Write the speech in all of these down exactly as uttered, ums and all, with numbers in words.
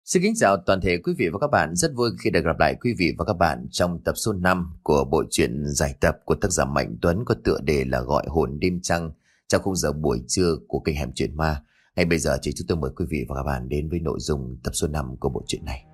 Xin kính chào toàn thể quý vị và các bạn. Rất vui khi được gặp lại quý vị và các bạn trong tập số năm của bộ truyện giải tập của tác giả Mạnh Tuấn có tựa đề là Gọi hồn đêm trăng trong khung giờ buổi trưa của kênh Hẻm Chuyện Ma. Ngay bây giờ thì chúng tôi mời quý vị và các bạn đến với nội dung tập số năm của bộ truyện này.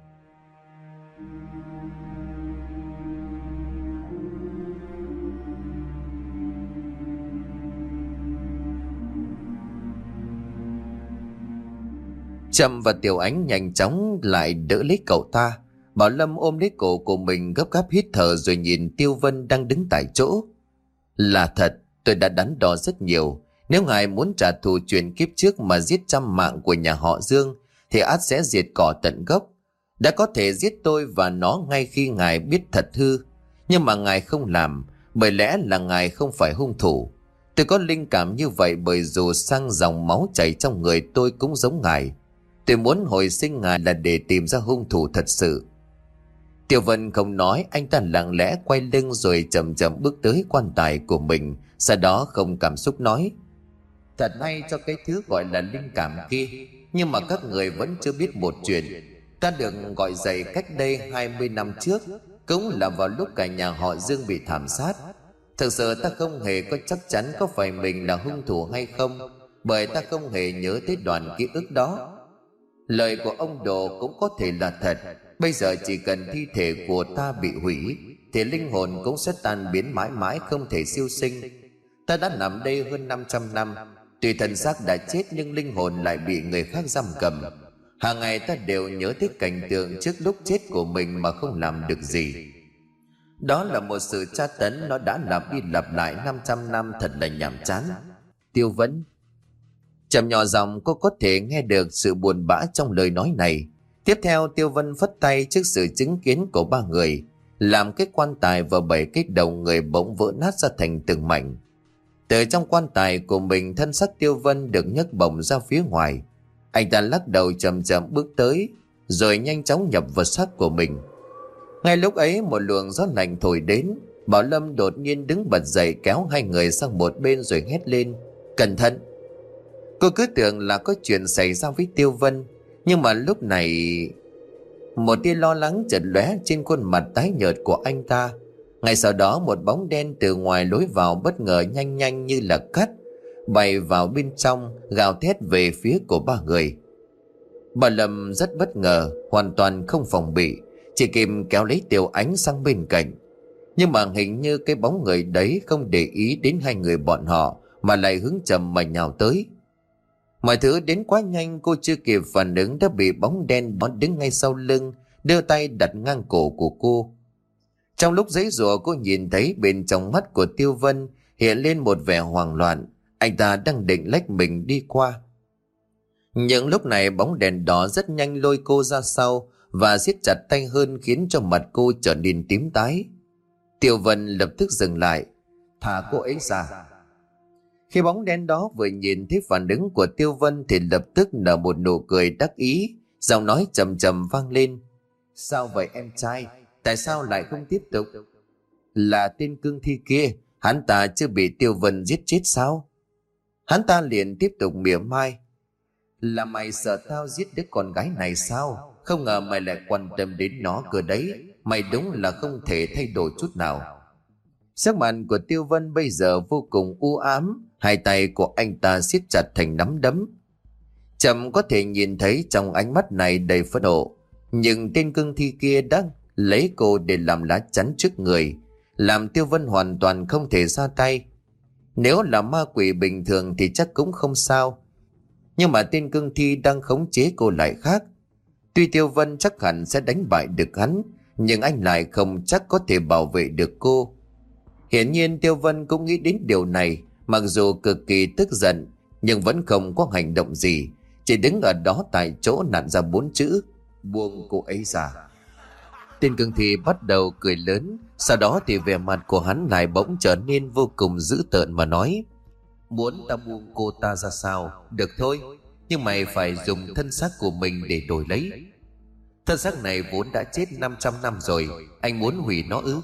Trâm và Tiểu Ánh nhanh chóng lại đỡ lấy cậu ta. Bảo Lâm ôm lấy cổ của mình gấp gáp hít thở rồi nhìn Tiêu Vân đang đứng tại chỗ. Là thật, tôi đã đắn đo rất nhiều. Nếu ngài muốn trả thù chuyện kiếp trước mà giết trăm mạng của nhà họ Dương thì ắt sẽ diệt cỏ tận gốc. Đã có thể giết tôi và nó ngay khi ngài biết thật hư. Nhưng mà ngài không làm, bởi lẽ là ngài không phải hung thủ. Tôi có linh cảm như vậy bởi dù sang dòng máu chảy trong người tôi cũng giống ngài. Tôi muốn hồi sinh ngài là để tìm ra hung thủ thật sự. Tiểu Vân không nói, anh ta lặng lẽ quay lưng rồi chậm chậm bước tới quan tài của mình, sau đó không cảm xúc nói: Thật hay cho cái thứ gọi là linh cảm kia, nhưng mà các người vẫn chưa biết một chuyện. Ta được gọi dậy cách đây hai mươi năm trước, cũng là vào lúc cả nhà họ Dương bị thảm sát. Thực sự ta không hề có chắc chắn có phải mình là hung thủ hay không, bởi ta không hề nhớ tới đoạn ký ức đó. Lời của ông Đồ cũng có thể là thật. Bây giờ chỉ cần thi thể của ta bị hủy thì linh hồn cũng sẽ tan biến mãi mãi, không thể siêu sinh. Ta đã nằm đây hơn năm trăm năm, tuy thân xác đã chết nhưng linh hồn lại bị người khác giam cầm. Hàng ngày ta đều nhớ tới cảnh tượng trước lúc chết của mình mà không làm được gì. Đó là một sự tra tấn, nó đã lặp đi lặp lại năm trăm năm, thật là nhàm chán. Tiêu Vấn Trầm nhỏ giọng, cô có thể nghe được sự buồn bã trong lời nói này. Tiếp theo Tiêu Vân phất tay trước sự chứng kiến của ba người, làm cái quan tài và bảy cái đầu người bỗng vỡ nát ra thành từng mảnh. Từ trong quan tài của mình, thân xác Tiêu Vân được nhấc bổng ra phía ngoài. Anh ta lắc đầu chậm chậm bước tới, rồi nhanh chóng nhập vào xác của mình. Ngay lúc ấy một luồng gió lạnh thổi đến. Bảo Lâm đột nhiên đứng bật dậy, kéo hai người sang một bên rồi hét lên: Cẩn thận! Cô cứ tưởng là có chuyện xảy ra với Tiêu Vân, nhưng mà lúc này một tia lo lắng chợt lóe trên khuôn mặt tái nhợt của anh ta. Ngay sau đó một bóng đen từ ngoài lối vào bất ngờ nhanh nhanh như là cắt bay vào bên trong, gào thét về phía của ba người. Bà Lâm rất bất ngờ, hoàn toàn không phòng bị, chỉ kịp kéo lấy Tiểu Ánh sang bên cạnh. Nhưng mà hình như cái bóng người đấy không để ý đến hai người bọn họ mà lại hướng chậm mà nhào tới. Mọi thứ đến quá nhanh, cô chưa kịp phản ứng đã bị bóng đen đó đứng ngay sau lưng, đưa tay đặt ngang cổ của cô. Trong lúc giãy giụa, cô nhìn thấy bên trong mắt của Tiêu Vân hiện lên một vẻ hoảng loạn. Anh ta đang định lách mình đi qua. Nhưng lúc này bóng đèn đó rất nhanh lôi cô ra sau và siết chặt tay hơn, khiến cho mặt cô trở nên tím tái. Tiêu Vân lập tức dừng lại: Thả cô ấy ra. Khi bóng đen đó vừa nhìn thấy phản ứng của Tiêu Vân thì lập tức nở một nụ cười đắc ý, giọng nói trầm trầm vang lên: Sao vậy em trai? Tại sao lại không tiếp tục? Là tên cương thi kia, hắn ta chưa bị Tiêu Vân giết chết sao? Hắn ta liền tiếp tục mỉa mai: Là mày sợ tao giết đứa con gái này sao? Không ngờ mày lại quan tâm đến nó cơ đấy. Mày đúng là không thể thay đổi chút nào. Sắc mặt của Tiêu Vân bây giờ vô cùng u ám, hai tay của anh ta siết chặt thành nắm đấm. Trầm có thể nhìn thấy trong ánh mắt này đầy phẫn nộ, nhưng tên cương thi kia đã lấy cô để làm lá chắn trước người, làm Tiêu Vân hoàn toàn không thể ra tay. Nếu là ma quỷ bình thường thì chắc cũng không sao, nhưng mà tên cương thi đang khống chế cô lại khác. Tuy Tiêu Vân chắc hẳn sẽ đánh bại được hắn, nhưng anh lại không chắc có thể bảo vệ được cô. Hiển nhiên Tiêu Vân cũng nghĩ đến điều này, mặc dù cực kỳ tức giận nhưng vẫn không có hành động gì, chỉ đứng ở đó tại chỗ nặn ra bốn chữ: Buông cô ấy ra. Tên cương thi bắt đầu cười lớn, sau đó thì vẻ mặt của hắn lại bỗng trở nên vô cùng dữ tợn mà nói: Muốn ta buông cô ta ra sao? Được thôi, nhưng mày phải dùng thân xác của mình để đổi lấy. Thân xác này vốn đã chết năm trăm năm rồi, anh muốn hủy nó ư?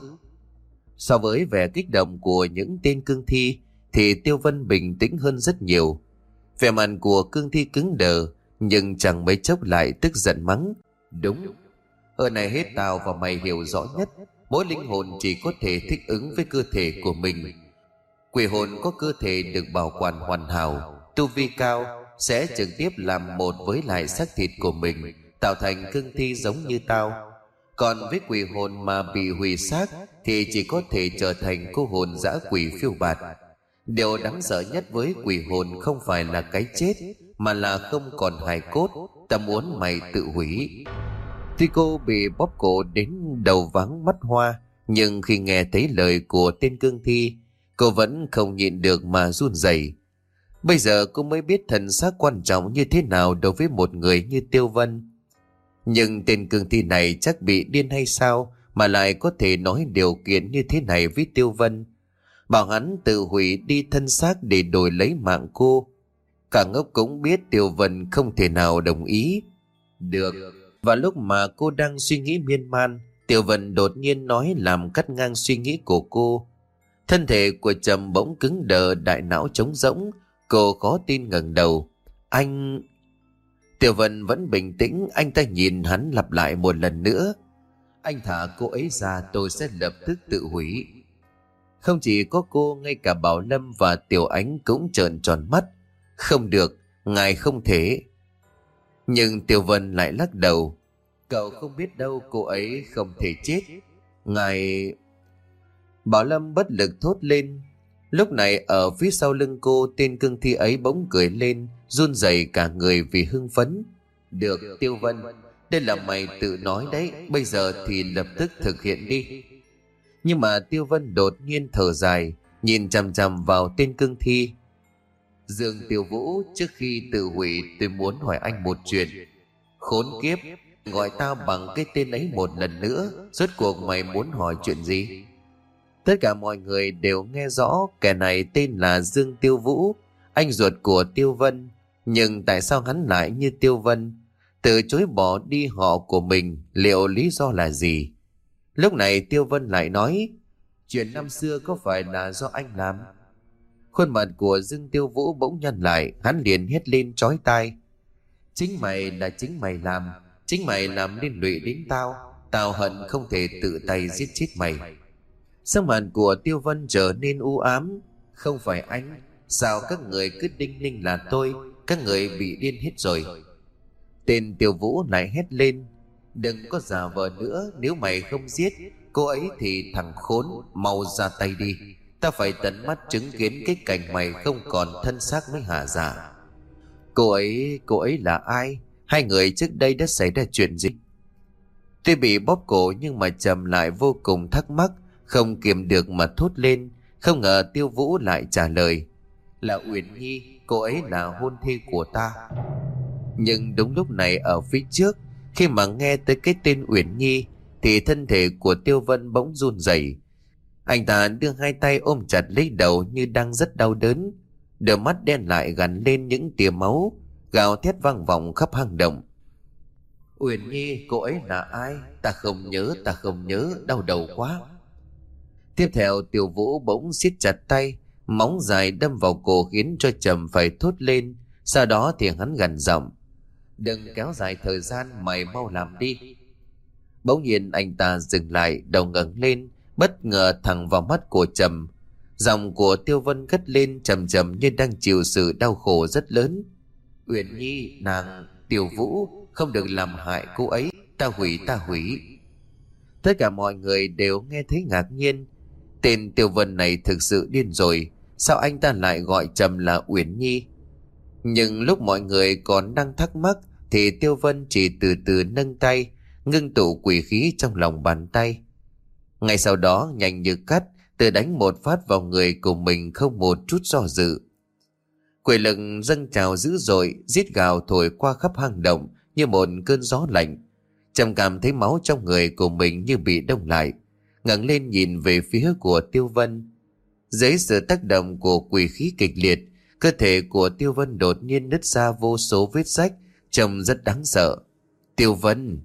So với vẻ kích động của những tên cương thi thì Tiêu Vân bình tĩnh hơn rất nhiều. Vẻ mặt của cương thi cứng đờ, nhưng chẳng mấy chốc lại tức giận mắng: Đúng. Ở này hết tao và mày hiểu rõ nhất, mỗi linh hồn chỉ có thể thích ứng với cơ thể của mình. Quỷ hồn có cơ thể được bảo quản hoàn hảo, tu vi cao sẽ trực tiếp làm một với lại xác thịt của mình, tạo thành cương thi giống như tao. Còn với quỷ hồn mà bị hủy xác thì chỉ có thể trở thành cô hồn dã quỷ phiêu bạt. Điều đáng sợ nhất với quỷ hồn không phải là cái chết, mà là không còn hài cốt. Ta muốn mày tự hủy. Tuy cô bị bóp cổ đến đầu váng mắt hoa, nhưng khi nghe thấy lời của tên cương thi, cô vẫn không nhịn được mà run rẩy. Bây giờ cô mới biết thần xác quan trọng như thế nào đối với một người như Tiêu Vân. Nhưng tên cương thi này chắc bị điên hay sao mà lại có thể nói điều kiện như thế này với Tiêu Vân, bảo hắn tự hủy đi thân xác để đổi lấy mạng cô. Cả ngốc cũng biết Tiêu Vân không thể nào đồng ý được. Và lúc mà cô đang suy nghĩ miên man, Tiêu Vân đột nhiên nói làm cắt ngang suy nghĩ của cô. Thân thể của Trầm bỗng cứng đờ, đại não trống rỗng. Cô khó tin ngẩng đầu. Anh... Tiêu Vân vẫn bình tĩnh, anh ta nhìn hắn lặp lại một lần nữa. Anh thả cô ấy ra, tôi sẽ lập tức tự hủy. Không chỉ có cô, ngay cả Bảo Lâm và Tiểu Ánh cũng trợn tròn mắt. Không được, ngài không thể. Nhưng Tiêu Vân lại lắc đầu. Cậu không biết đâu, cô ấy không thể chết. Ngài... Bảo Lâm bất lực thốt lên. Lúc này ở phía sau lưng cô, tên cương thi ấy bỗng cười lên, run rẩy cả người vì hưng phấn. Được Tiêu Vân, đây là mày tự nói đấy, bây giờ thì lập tức thực hiện đi. Nhưng mà Tiêu Vân đột nhiên thở dài, nhìn chằm chằm vào tên cương thi. Dương Tiêu Vũ, trước khi tự hủy tôi muốn hỏi anh một chuyện. Khốn kiếp, gọi tao bằng cái tên ấy một lần nữa, rốt cuộc mày muốn hỏi chuyện gì? Tất cả mọi người đều nghe rõ kẻ này tên là Dương Tiêu Vũ, anh ruột của Tiêu Vân. Nhưng tại sao hắn lại như Tiêu Vân, từ chối bỏ đi họ của mình, liệu lý do là gì? Lúc này Tiêu Vân lại nói, chuyện năm xưa có phải là do anh làm? Khuôn mặt của Dương Tiêu Vũ bỗng nhăn lại, hắn liền hét lên chói tai. Chính mày là chính mày làm, chính mày làm liên lụy đến tao, tao hận không thể tự tay giết chết mày. Sắc mặt của Tiêu Vân trở nên u ám. Không phải anh, sao các người cứ đinh ninh là tôi, các người bị điên hết rồi. Tên Tiêu Vũ lại hét lên, đừng có giả vờ nữa, nếu mày không giết cô ấy thì thằng khốn mau ra tay đi. Ta phải tận mắt chứng kiến cái cảnh mày không còn thân xác mới hả dạ. Cô ấy, cô ấy là ai? Hai người trước đây đã xảy ra chuyện gì? Tuy bị bóp cổ nhưng mà Trầm lại vô cùng thắc mắc, không kiềm được mà thốt lên. Không ngờ Tiêu Vũ lại trả lời, là Uyển Nhi, cô ấy là hôn thê của ta. Nhưng đúng lúc này ở phía trước, khi mà nghe tới cái tên Uyển Nhi thì thân thể của Tiêu Vân bỗng run rẩy. Anh ta đưa hai tay ôm chặt lấy đầu như đang rất đau đớn. Đôi mắt đen lại gắn lên những tia máu, gào thét vang vọng khắp hang động. Uyển Nhi, cô ấy là ai? Ta không nhớ, ta không nhớ, đau đầu quá. Tiếp theo Tiêu Vũ bỗng siết chặt tay, móng dài đâm vào cổ khiến cho Trầm phải thốt lên. Sau đó thì hắn gằn giọng, đừng kéo dài thời gian, mày mau làm đi. Bỗng nhiên anh ta dừng lại, đầu ngẩng lên, bất ngờ thẳng vào mắt của Trầm. Giọng của Tiêu Vân cất lên trầm trầm như đang chịu sự đau khổ rất lớn. Uyển Nhi, nàng, Tiêu Vũ, không được làm hại cô ấy, ta hủy, ta hủy. Tất cả mọi người đều nghe thấy ngạc nhiên. Tên Tiêu Vân này thực sự điên rồi, sao anh ta lại gọi Trầm là Uyển Nhi? Nhưng lúc mọi người còn đang thắc mắc thì Tiêu Vân chỉ từ từ nâng tay, ngưng tụ quỷ khí trong lòng bàn tay. Ngay sau đó nhanh như cắt, tự đánh một phát vào người của mình không một chút do dự. Quỷ lực dâng trào dữ dội, rít gào thổi qua khắp hang động như một cơn gió lạnh. Trầm cảm thấy máu trong người của mình như bị đông lại, ngẩng lên nhìn về phía của Tiêu Vân. Dưới sự tác động của quỷ khí kịch liệt, cơ thể của Tiêu Vân đột nhiên nứt ra vô số vết rách, trông rất đáng sợ. Tiêu Vân!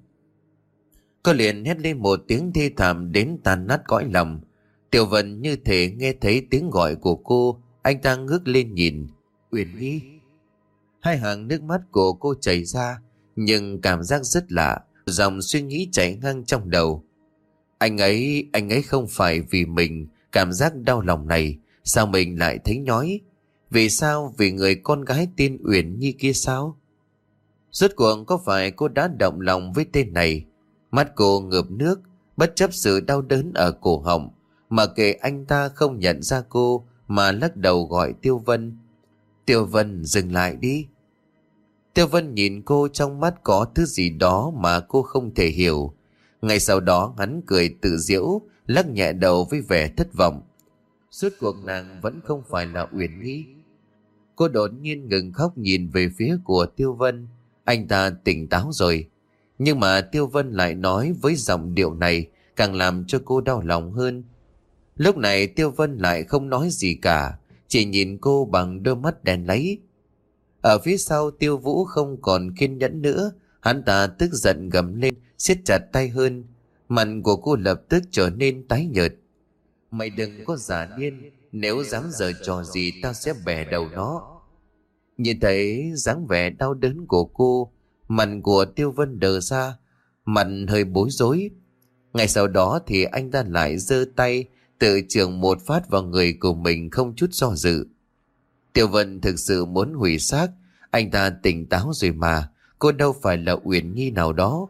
Cô liền hét lên một tiếng thê thảm đến tan nát cõi lòng. Tiêu Vân như thể nghe thấy tiếng gọi của cô, anh ta ngước lên nhìn. Uyển Nhi! Hai hàng nước mắt của cô chảy ra, nhưng cảm giác rất lạ. Dòng suy nghĩ chảy ngang trong đầu. Anh ấy, anh ấy không phải vì mình cảm giác đau lòng này, sao mình lại thấy nhói? Vì sao? Vì người con gái tên Uyển Nhi kia sao? Rốt cuộc có phải cô đã động lòng với tên này? Mắt cô ngợp nước, bất chấp sự đau đớn ở cổ họng, mà kệ anh ta không nhận ra cô mà lắc đầu gọi Tiêu Vân. Tiêu Vân, dừng lại đi. Tiêu Vân nhìn cô, trong mắt có thứ gì đó mà cô không thể hiểu. Ngay sau đó hắn cười tự giễu, lắc nhẹ đầu với vẻ thất vọng. Suốt cuộc nàng vẫn không phải là Uyển Nhi. Cô đột nhiên ngừng khóc, nhìn về phía của Tiêu Vân. Anh ta tỉnh táo rồi. Nhưng mà Tiêu Vân lại nói với giọng điệu này càng làm cho cô đau lòng hơn. Lúc này Tiêu Vân lại không nói gì cả, chỉ nhìn cô bằng đôi mắt đen láy. Ở phía sau Tiêu Vũ không còn kiên nhẫn nữa, hắn ta tức giận gầm lên, siết chặt tay hơn. Mặt của cô lập tức trở nên tái nhợt. Mày đừng có giả điên, nếu dám giở trò gì tao sẽ bẻ đầu nó. Nhìn thấy dáng vẻ đau đớn của cô, mặt của Tiêu Vân đờ ra, mặt hơi bối rối. Ngay sau đó thì anh ta lại giơ tay tự chưởng một phát vào người của mình không chút do dự. Tiêu Vân thực sự muốn hủy xác, anh ta tỉnh táo rồi mà, cô đâu phải là Uyển Nhi nào đó.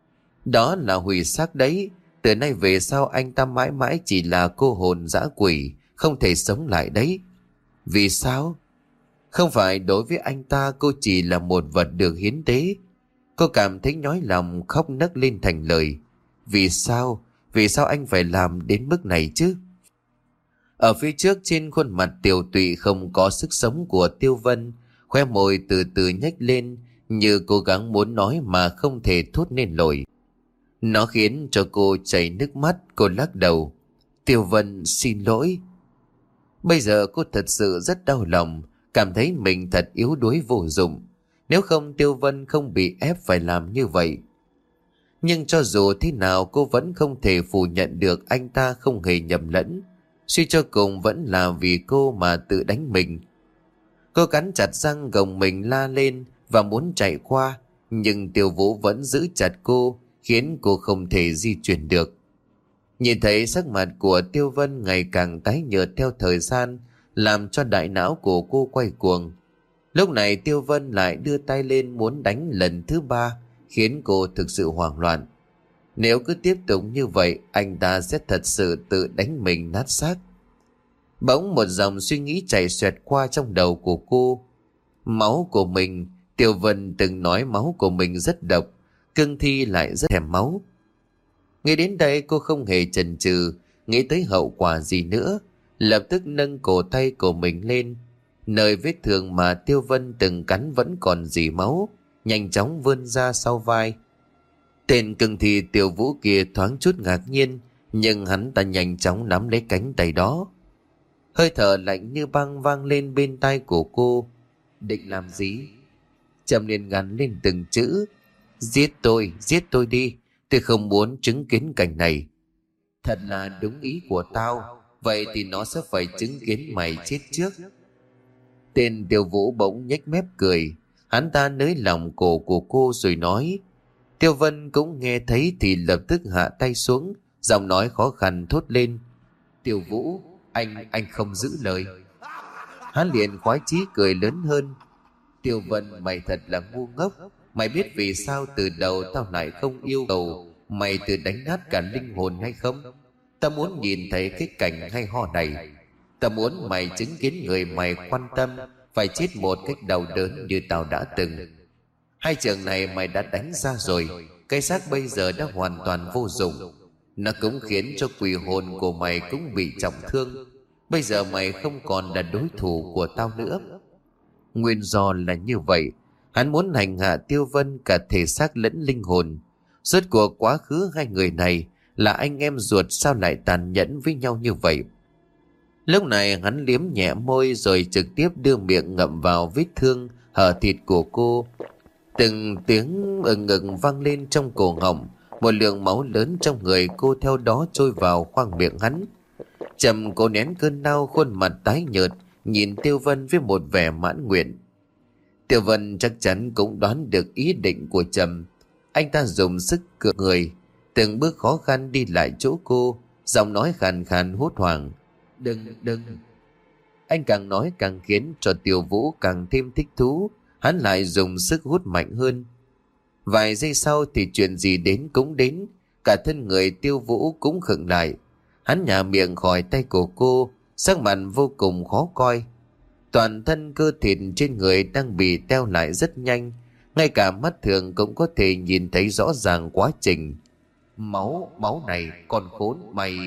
Đó là hủy xác đấy, từ nay về sau anh ta mãi mãi chỉ là cô hồn dã quỷ, không thể sống lại đấy. Vì sao? Không phải đối với anh ta cô chỉ là một vật được hiến tế. Cô cảm thấy nhói lòng, khóc nấc lên thành lời. Vì sao? Vì sao anh phải làm đến mức này chứ? Ở phía trước trên khuôn mặt tiều tụy không có sức sống của Tiêu Vân, khóe môi từ từ nhếch lên như cố gắng muốn nói mà không thể thốt nên lời. Nó khiến cho cô chảy nước mắt, cô lắc đầu. Tiêu Vân, xin lỗi. Bây giờ cô thật sự rất đau lòng, cảm thấy mình thật yếu đuối vô dụng. Nếu không Tiêu Vân không bị ép phải làm như vậy. Nhưng cho dù thế nào cô vẫn không thể phủ nhận được anh ta không hề nhầm lẫn. Suy cho cùng vẫn là vì cô mà tự đánh mình. Cô cắn chặt răng gồng mình la lên và muốn chạy qua, nhưng Tiêu Vũ vẫn giữ chặt cô, khiến cô không thể di chuyển được. Nhìn thấy sắc mặt của Tiêu Vân ngày càng tái nhợt theo thời gian, làm cho đại não của cô quay cuồng. Lúc này Tiêu Vân lại đưa tay lên muốn đánh lần thứ ba, khiến cô thực sự hoảng loạn. Nếu cứ tiếp tục như vậy, anh ta sẽ thật sự tự đánh mình nát xác. Bỗng một dòng suy nghĩ chảy xoẹt qua trong đầu của cô. Máu của mình, Tiêu Vân từng nói máu của mình rất độc, cương thi lại rất thèm máu. Nghĩ đến đây cô không hề chần chừ, nghĩ tới hậu quả gì nữa, lập tức nâng cổ tay của mình lên. Nơi vết thương mà Tiêu Vân từng cắn vẫn còn rỉ máu, nhanh chóng vươn ra sau vai. Tên cương thi Tiêu Vũ kia thoáng chút ngạc nhiên, nhưng hắn ta nhanh chóng nắm lấy cánh tay đó. Hơi thở lạnh như băng vang lên bên tai của cô. Định làm gì? Trầm liền gằn lên từng chữ. Giết tôi, giết tôi đi, tôi không muốn chứng kiến cảnh này. Thật là đúng ý của tao, vậy thì nó sẽ phải chứng kiến mày chết trước. Tên Tiêu Vũ bỗng nhếch mép cười, hắn ta nới lòng cổ của cô rồi nói. Tiêu Vân cũng nghe thấy thì lập tức hạ tay xuống, giọng nói khó khăn thốt lên. Tiêu Vũ, anh, anh không giữ lời. Hắn liền khoái chí cười lớn hơn. Tiêu Vân, mày thật là ngu ngốc. Mày biết vì sao từ đầu tao lại không yêu cầu mày tự đánh nát cả linh hồn hay không? Tao muốn nhìn thấy cái cảnh hay ho này. Tao muốn mày chứng kiến người mày quan tâm phải chết một cách đau đớn như tao đã từng. Hai trường này mày đã đánh ra rồi, cái xác bây giờ đã hoàn toàn vô dụng. Nó cũng khiến cho quỷ hồn của mày cũng bị trọng thương. Bây giờ mày không còn là đối thủ của tao nữa. Nguyên do là như vậy, hắn muốn hành hạ Tiêu Vân cả thể xác lẫn linh hồn. Rốt cuộc quá khứ hai người này là anh em ruột, sao lại tàn nhẫn với nhau như vậy? Lúc này hắn liếm nhẹ môi rồi trực tiếp đưa miệng ngậm vào vết thương hở thịt của cô. Từng tiếng ừng ngực vang lên trong cổ họng, một lượng máu lớn trong người cô theo đó trôi vào khoang miệng hắn. Trầm cố nén cơn đau, khuôn mặt tái nhợt, nhìn Tiêu Vân với một vẻ mãn nguyện. Tiêu Vân chắc chắn cũng đoán được ý định của Trầm. Anh ta dùng sức cựa người, từng bước khó khăn đi lại chỗ cô, giọng nói khàn khàn hốt hoảng. Đừng, đừng. Anh càng nói càng khiến cho Tiêu Vũ càng thêm thích thú. Hắn lại dùng sức hút mạnh hơn. Vài giây sau thì chuyện gì đến cũng đến. Cả thân người Tiêu Vũ cũng khựng lại. Hắn nhả miệng khỏi tay của cô, sắc mặt vô cùng khó coi. Toàn thân cơ thịt trên người đang bị teo lại rất nhanh. Ngay cả mắt thường cũng có thể nhìn thấy rõ ràng quá trình. Máu, máu này, con khốn, mày...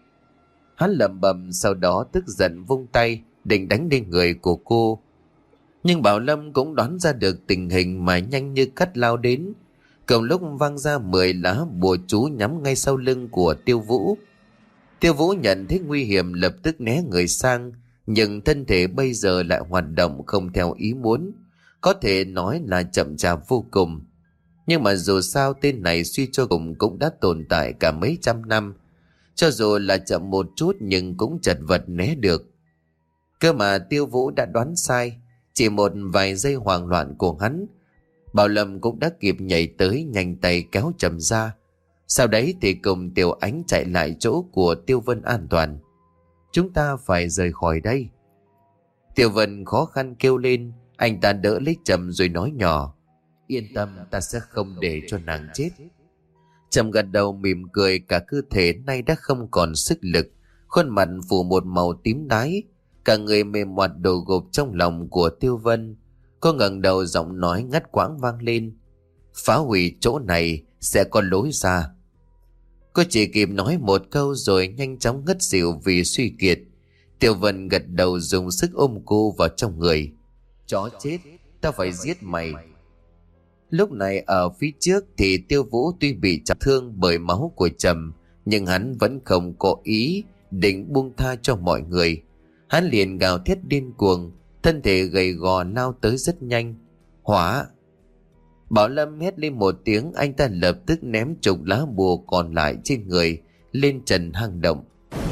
Hắn lẩm bẩm, sau đó tức giận vung tay định đánh lên người của cô. Nhưng Bảo Lâm cũng đoán ra được tình hình mà nhanh như cắt lao đến. Cùng lúc vang ra mười lá bùa chú nhắm ngay sau lưng của Tiêu Vũ. Tiêu Vũ nhận thấy nguy hiểm lập tức né người sang, nhưng thân thể bây giờ lại hoạt động không theo ý muốn, có thể nói là chậm chạp vô cùng. Nhưng mà dù sao tên này suy cho cùng cũng đã tồn tại cả mấy trăm năm, cho dù là chậm một chút nhưng cũng chật vật né được. Cơ mà Tiêu Vũ đã đoán sai, chỉ một vài giây hoảng loạn của hắn, Bảo Lâm cũng đã kịp nhảy tới nhanh tay kéo Trầm ra. Sau đấy thì cùng Tiểu Ánh chạy lại chỗ của Tiêu Vân an toàn. Chúng ta phải rời khỏi đây. Tiêu Vân khó khăn kêu lên, anh ta đỡ lấy Trầm rồi nói nhỏ. Yên tâm, ta sẽ không để cho nàng chết. Trầm gật đầu mỉm cười, cả cơ thể nay đã không còn sức lực, khuôn mặt phủ một màu tím đái, cả người mềm moạt đổ gục trong lòng của Tiêu Vân. Cô ngẩng đầu, giọng nói ngắt quãng vang lên. Phá hủy chỗ này sẽ có lối ra. Cô chỉ kịp nói một câu rồi nhanh chóng ngất xỉu vì suy kiệt. Tiêu Vân gật đầu dùng sức ôm cô vào trong người. Chó chết, ta phải giết mày. Lúc này ở phía trước thì Tiêu Vũ tuy bị trọng thương bởi máu của Trầm, nhưng hắn vẫn không có ý định buông tha cho mọi người. Hắn liền gào thét điên cuồng, thân thể gầy gò lao tới rất nhanh. Hỏa! Bảo Lâm hét lên một tiếng, anh ta lập tức ném chục lá bùa còn lại trên người lên trần hang động.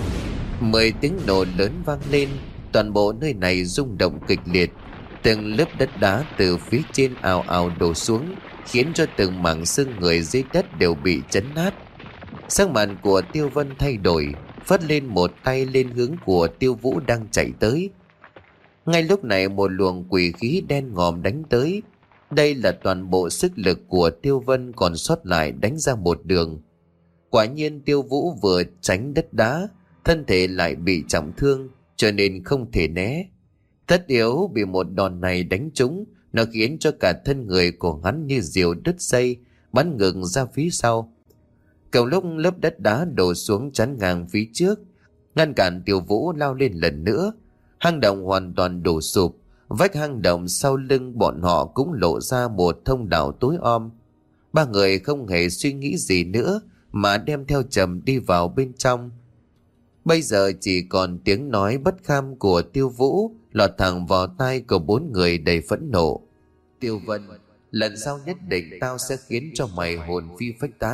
Mười tiếng nổ lớn vang lên, toàn bộ nơi này rung động kịch liệt. Từng lớp đất đá từ phía trên ào ào đổ xuống, khiến cho từng mảng xương người dưới đất đều bị chấn nát. Sắc mặt của Tiêu Vân thay đổi, phất lên một tay lên hướng của Tiêu Vũ đang chạy tới. Ngay lúc này một luồng quỷ khí đen ngòm đánh tới. Đây là toàn bộ sức lực của Tiêu Vân còn sót lại đánh ra một đường. Quả nhiên Tiêu Vũ vừa tránh đất đá, thân thể lại bị trọng thương, cho nên không thể né. Tất yếu bị một đòn này đánh trúng, nó khiến cho cả thân người của hắn như diều đứt dây, bắn ngược ra phía sau. Cùng lúc lớp đất đá đổ xuống chắn ngang phía trước, ngăn cản Tiêu Vũ lao lên lần nữa. Hang động hoàn toàn đổ sụp, vách hang động sau lưng bọn họ cũng lộ ra một thông đạo tối om. Ba người không hề suy nghĩ gì nữa mà đem theo Trầm đi vào bên trong. Bây giờ chỉ còn tiếng nói bất kham của Tiêu Vũ lọt thẳng vào tai của bốn người đầy phẫn nộ. Tiêu Vân, lần sau nhất định tao sẽ khiến cho mày hồn phi phách tán.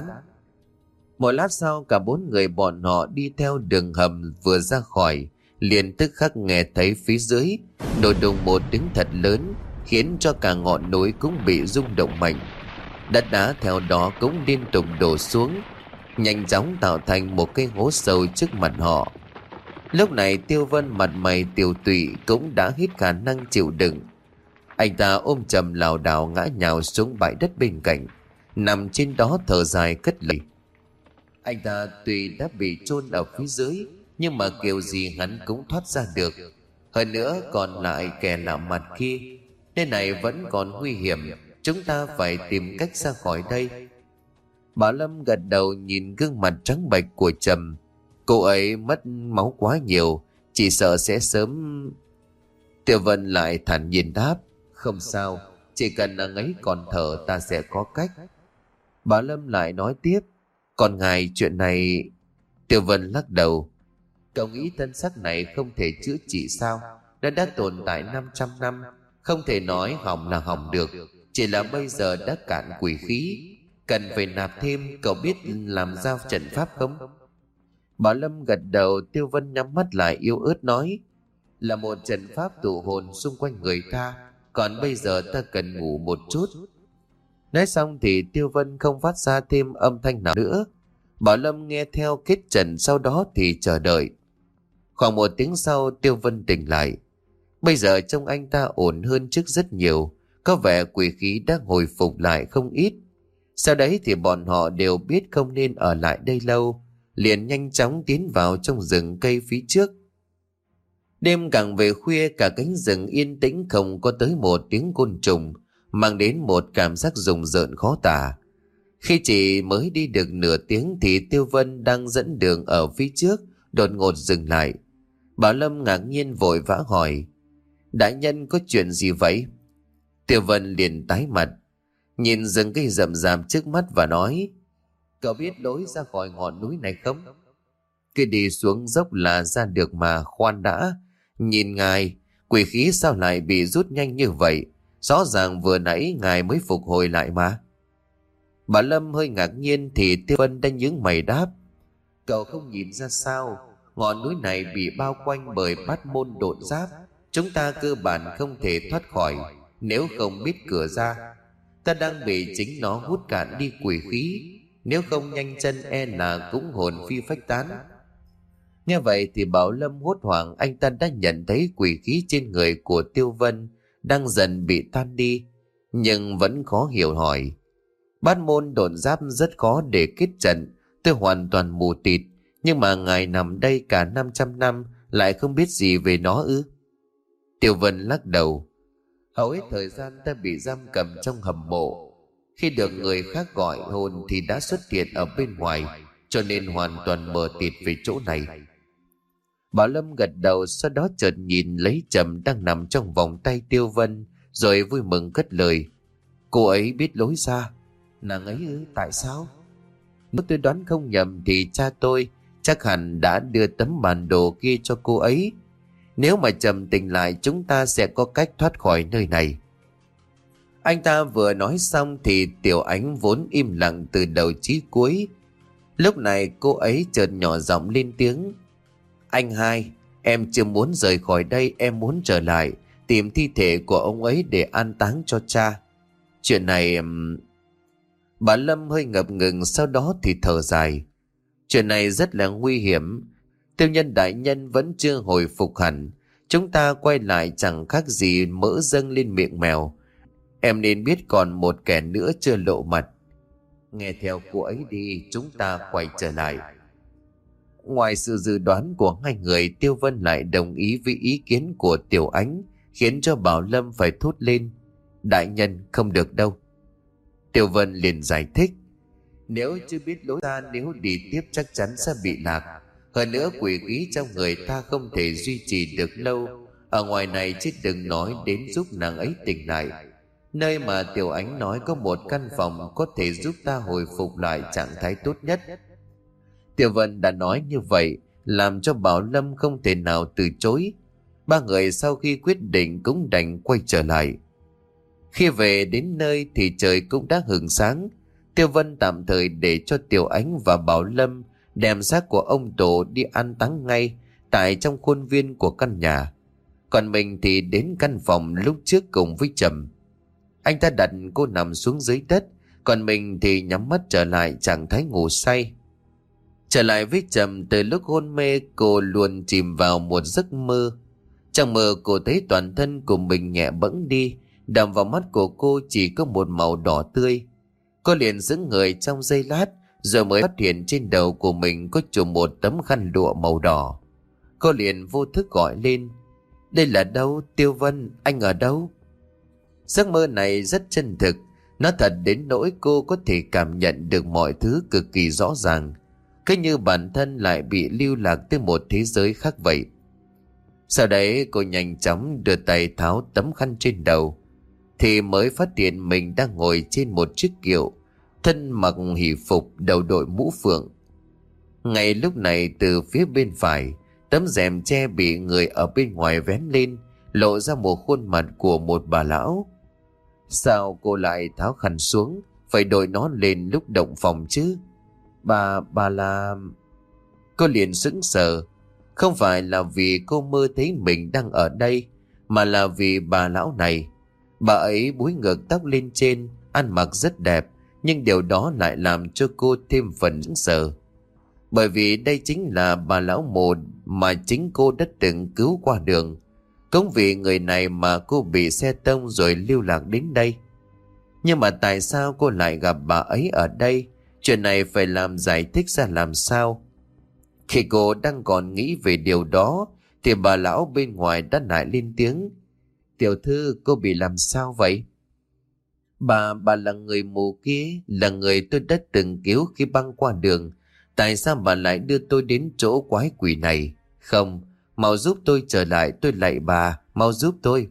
Một lát sau cả bốn người bọn họ đi theo đường hầm vừa ra khỏi, liền tức khắc nghe thấy phía dưới nổ đùng một tiếng thật lớn, khiến cho cả ngọn núi cũng bị rung động mạnh. Đất đá theo đó cũng liên tục đổ xuống, nhanh chóng tạo thành một cái hố sâu trước mặt họ. Lúc này Tiêu Vân mặt mày tiều tụy cũng đã hết khả năng chịu đựng. Anh ta ôm Trầm lảo đảo ngã nhào xuống bãi đất bên cạnh, nằm trên đó thở dài cất lời. Anh ta tuy đã bị chôn ở phía dưới, nhưng mà kiểu gì hắn cũng thoát ra được. Hơn nữa còn lại kẻ lạ mặt kia, nơi này vẫn còn nguy hiểm, chúng ta phải tìm cách ra khỏi đây. Bảo Lâm gật đầu nhìn gương mặt trắng bệch của Trầm. Cô ấy mất máu quá nhiều, chỉ sợ sẽ sớm... Tiêu Vân lại thản nhiên đáp. Không sao, chỉ cần nàng ấy còn thở ta sẽ có cách. Bảo Lâm lại nói tiếp. Còn ngài, chuyện này... Tiêu Vân lắc đầu. Cậu nghĩ thân xác này không thể chữa trị sao? Nó đã tồn tại năm trăm năm, không thể nói hỏng là hỏng được, chỉ là bây giờ đã cạn quỷ khí, cần phải nạp thêm. Cậu biết làm ra trận pháp không? Bảo Lâm gật đầu. Tiêu Vân nhắm mắt lại yếu ớt nói. Là một trận pháp tụ hồn xung quanh người ta, còn bây giờ ta cần ngủ một chút. Nói xong thì Tiêu Vân không phát ra thêm âm thanh nào nữa. Bảo Lâm nghe theo kết trần, sau đó thì chờ đợi. Khoảng một tiếng sau Tiêu Vân tỉnh lại. Bây giờ trông anh ta ổn hơn trước rất nhiều, có vẻ quỷ khí đã hồi phục lại không ít. Sau đấy thì bọn họ đều biết không nên ở lại đây lâu, liền nhanh chóng tiến vào trong rừng cây phía trước. Đêm càng về khuya, cả cánh rừng yên tĩnh, không có tới một tiếng côn trùng, mang đến một cảm giác rùng rợn khó tả. Khi chỉ mới đi được nửa tiếng thì Tiêu Vân đang dẫn đường ở phía trước đột ngột dừng lại. Bảo Lâm ngạc nhiên vội vã hỏi: đại nhân có chuyện gì vậy? Tiêu Vân liền tái mặt, nhìn rừng cây rậm rạp trước mắt và nói: cậu biết lối ra khỏi ngọn núi này không? Cứ đi xuống dốc là ra được mà. Khoan đã, nhìn ngài, quỷ khí sao lại bị rút nhanh như vậy? Rõ ràng vừa nãy ngài mới phục hồi lại mà. Bà Lâm hơi ngạc nhiên thì Tiêu Vân đã nhướng mày đáp: cậu không nhìn ra sao? Ngọn núi này bị bao quanh bởi bát môn độn giáp, chúng ta cơ bản không thể thoát khỏi nếu không biết cửa ra. Ta đang bị chính nó hút cạn đi quỷ khí, nếu không nhanh chân e là cũng hồn phi phách tán. Nghe vậy thì Bảo Lâm hốt hoảng, anh ta đã nhận thấy quỷ khí trên người của Tiêu Vân đang dần bị tan đi, nhưng vẫn khó hiểu hỏi: bát môn độn giáp rất khó để kết trận, tôi hoàn toàn mù tịt, nhưng mà ngài nằm đây cả năm trăm năm lại không biết gì về nó ư? Tiêu Vân lắc đầu: hầu hết thời gian ta bị giam cầm trong hầm mộ, khi được người khác gọi hồn thì đã xuất hiện ở bên ngoài, cho nên hoàn toàn mờ tịt về chỗ này. Bảo Lâm gật đầu, sau đó chợt nhìn lấy Trầm đang nằm trong vòng tay Tiêu Vân, rồi vui mừng cất lời: cô ấy biết lối ra. Nàng ấy ư? Tại sao? Nếu tôi đoán không nhầm thì cha tôi chắc hẳn đã đưa tấm bản đồ kia cho cô ấy. Nếu mà Trầm tỉnh lại, chúng ta sẽ có cách thoát khỏi nơi này. Anh ta vừa nói xong thì Tiểu Ánh vốn im lặng từ đầu chí cuối, lúc này cô ấy chợt nhỏ giọng lên tiếng: anh hai, em chưa muốn rời khỏi đây, em muốn trở lại tìm thi thể của ông ấy để an táng cho cha. Chuyện này... Bà Lâm hơi ngập ngừng, sau đó thì thở dài: chuyện này rất là nguy hiểm. Tiêu nhân đại nhân vẫn chưa hồi phục hẳn, chúng ta quay lại chẳng khác gì mỡ dâng lên miệng mèo. Em nên biết còn một kẻ nữa chưa lộ mặt. Nghe theo cô ấy đi, chúng ta quay trở lại. Ngoài sự dự đoán của hai người, Tiêu Vân lại đồng ý với ý kiến của Tiểu Ánh, khiến cho Bảo Lâm phải thốt lên: đại nhân, không được đâu. Tiêu Vân liền giải thích: nếu chưa biết lối ra, nếu đi tiếp chắc chắn sẽ bị lạc. Hơn nữa quỷ khí trong người ta không thể duy trì được lâu ở ngoài này, chứ đừng nói đến giúp nàng ấy tỉnh lại. Nơi mà Tiểu Ánh nói có một căn phòng có thể giúp ta hồi phục lại trạng thái tốt nhất. Tiêu Vân đã nói như vậy, làm cho Bảo Lâm không thể nào từ chối. Ba người sau khi quyết định cũng đành quay trở lại. Khi về đến nơi thì trời cũng đã hửng sáng. Tiêu Vân tạm thời để cho Tiểu Ánh và Bảo Lâm đem xác của ông Tổ đi an táng ngay tại trong khuôn viên của căn nhà. Còn mình thì đến căn phòng lúc trước cùng với Trầm. Anh ta đặt cô nằm xuống dưới đất, còn mình thì nhắm mắt trở lại trạng thái ngủ say. Trở lại với Trầm, từ lúc hôn mê cô luôn chìm vào một giấc mơ. Trong mơ cô thấy toàn thân của mình nhẹ bẫng đi, đầm vào mắt của cô chỉ có một màu đỏ tươi. Cô liền giữ người trong giây lát, rồi mới phát hiện trên đầu của mình có trùm một tấm khăn lụa màu đỏ. Cô liền vô thức gọi lên: đây là đâu? Tiêu Vân, anh ở đâu? Giấc mơ này rất chân thực, nó thật đến nỗi cô có thể cảm nhận được mọi thứ cực kỳ rõ ràng, cứ như bản thân lại bị lưu lạc tới một thế giới khác vậy. Sau đấy cô nhanh chóng đưa tay tháo tấm khăn trên đầu, thì mới phát hiện mình đang ngồi trên một chiếc kiệu, thân mặc hỷ phục, đầu đội mũ phượng. Ngay lúc này từ phía bên phải, tấm rèm che bị người ở bên ngoài vén lên, lộ ra một khuôn mặt của một bà lão. Sao cô lại tháo khăn xuống, phải đội nó lên lúc động phòng chứ? Bà, bà là... Cô liền sững sờ. Không phải là vì cô mơ thấy mình đang ở đây, mà là vì bà lão này. Bà ấy búi ngược tóc lên trên, ăn mặc rất đẹp, nhưng điều đó lại làm cho cô thêm phần sững sờ. Bởi vì đây chính là bà lão mù mà chính cô đã từng cứu qua đường. Cũng vì người này mà cô bị xe tông rồi lưu lạc đến đây. Nhưng mà tại sao cô lại gặp bà ấy ở đây? Chuyện này phải làm giải thích ra làm sao? Khi cô đang còn nghĩ về điều đó thì bà lão bên ngoài đã lại lên tiếng. Tiểu thư, cô bị làm sao vậy? Bà, bà là người mù kia, là người tôi đã từng cứu khi băng qua đường. Tại sao bà lại đưa tôi đến chỗ quái quỷ này? Không, mau giúp tôi trở lại, tôi lạy bà, mau giúp tôi.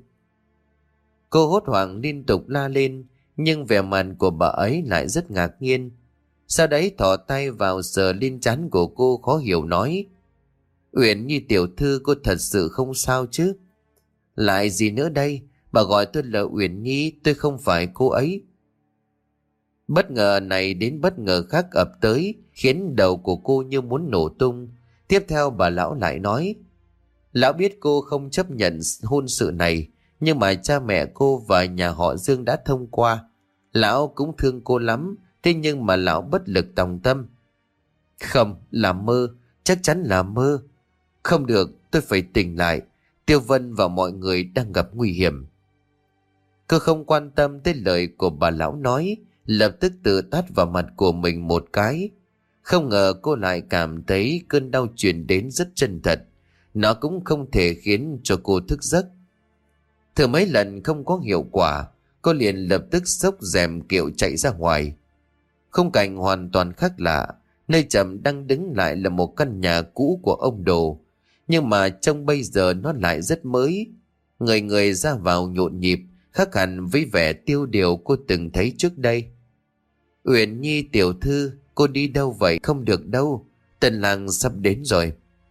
Cô hốt hoảng liên tục la lên, nhưng vẻ mặt của bà ấy lại rất ngạc nhiên. Sau đấy thò tay vào sờ lên trán của cô, khó hiểu nói. Uyển Nhi tiểu thư, cô thật sự không sao chứ? Lại gì nữa đây? Bà gọi tôi là Uyển Nhi, tôi không phải cô ấy. Bất ngờ này đến bất ngờ khác ập tới, khiến đầu của cô như muốn nổ tung. Tiếp theo bà lão lại nói. Lão biết cô không chấp nhận hôn sự này, nhưng mà cha mẹ cô và nhà họ Dương đã thông qua. Lão cũng thương cô lắm, thế nhưng mà lão bất lực tòng tâm. Không, là mơ, chắc chắn là mơ. Không được, tôi phải tỉnh lại. Tiêu Vân và mọi người đang gặp nguy hiểm. Cô không quan tâm tới lời của bà lão nói, lập tức tự tát vào mặt của mình một cái. Không ngờ cô lại cảm thấy cơn đau truyền đến rất chân thật. Nó cũng không thể khiến cho cô thức giấc. Thử mấy lần không có hiệu quả, cô liền lập tức xốc rèm kiệu chạy ra ngoài. Khung cảnh hoàn toàn khác lạ. Nơi Trầm đang đứng lại là một căn nhà cũ của ông Đồ, nhưng mà trông bây giờ nó lại rất mới. Người người ra vào nhộn nhịp, khác hẳn với vẻ tiêu điều cô từng thấy trước đây. Uyển Nhi tiểu thư, cô đi đâu vậy? Không được đâu, tân lang sắp đến rồi.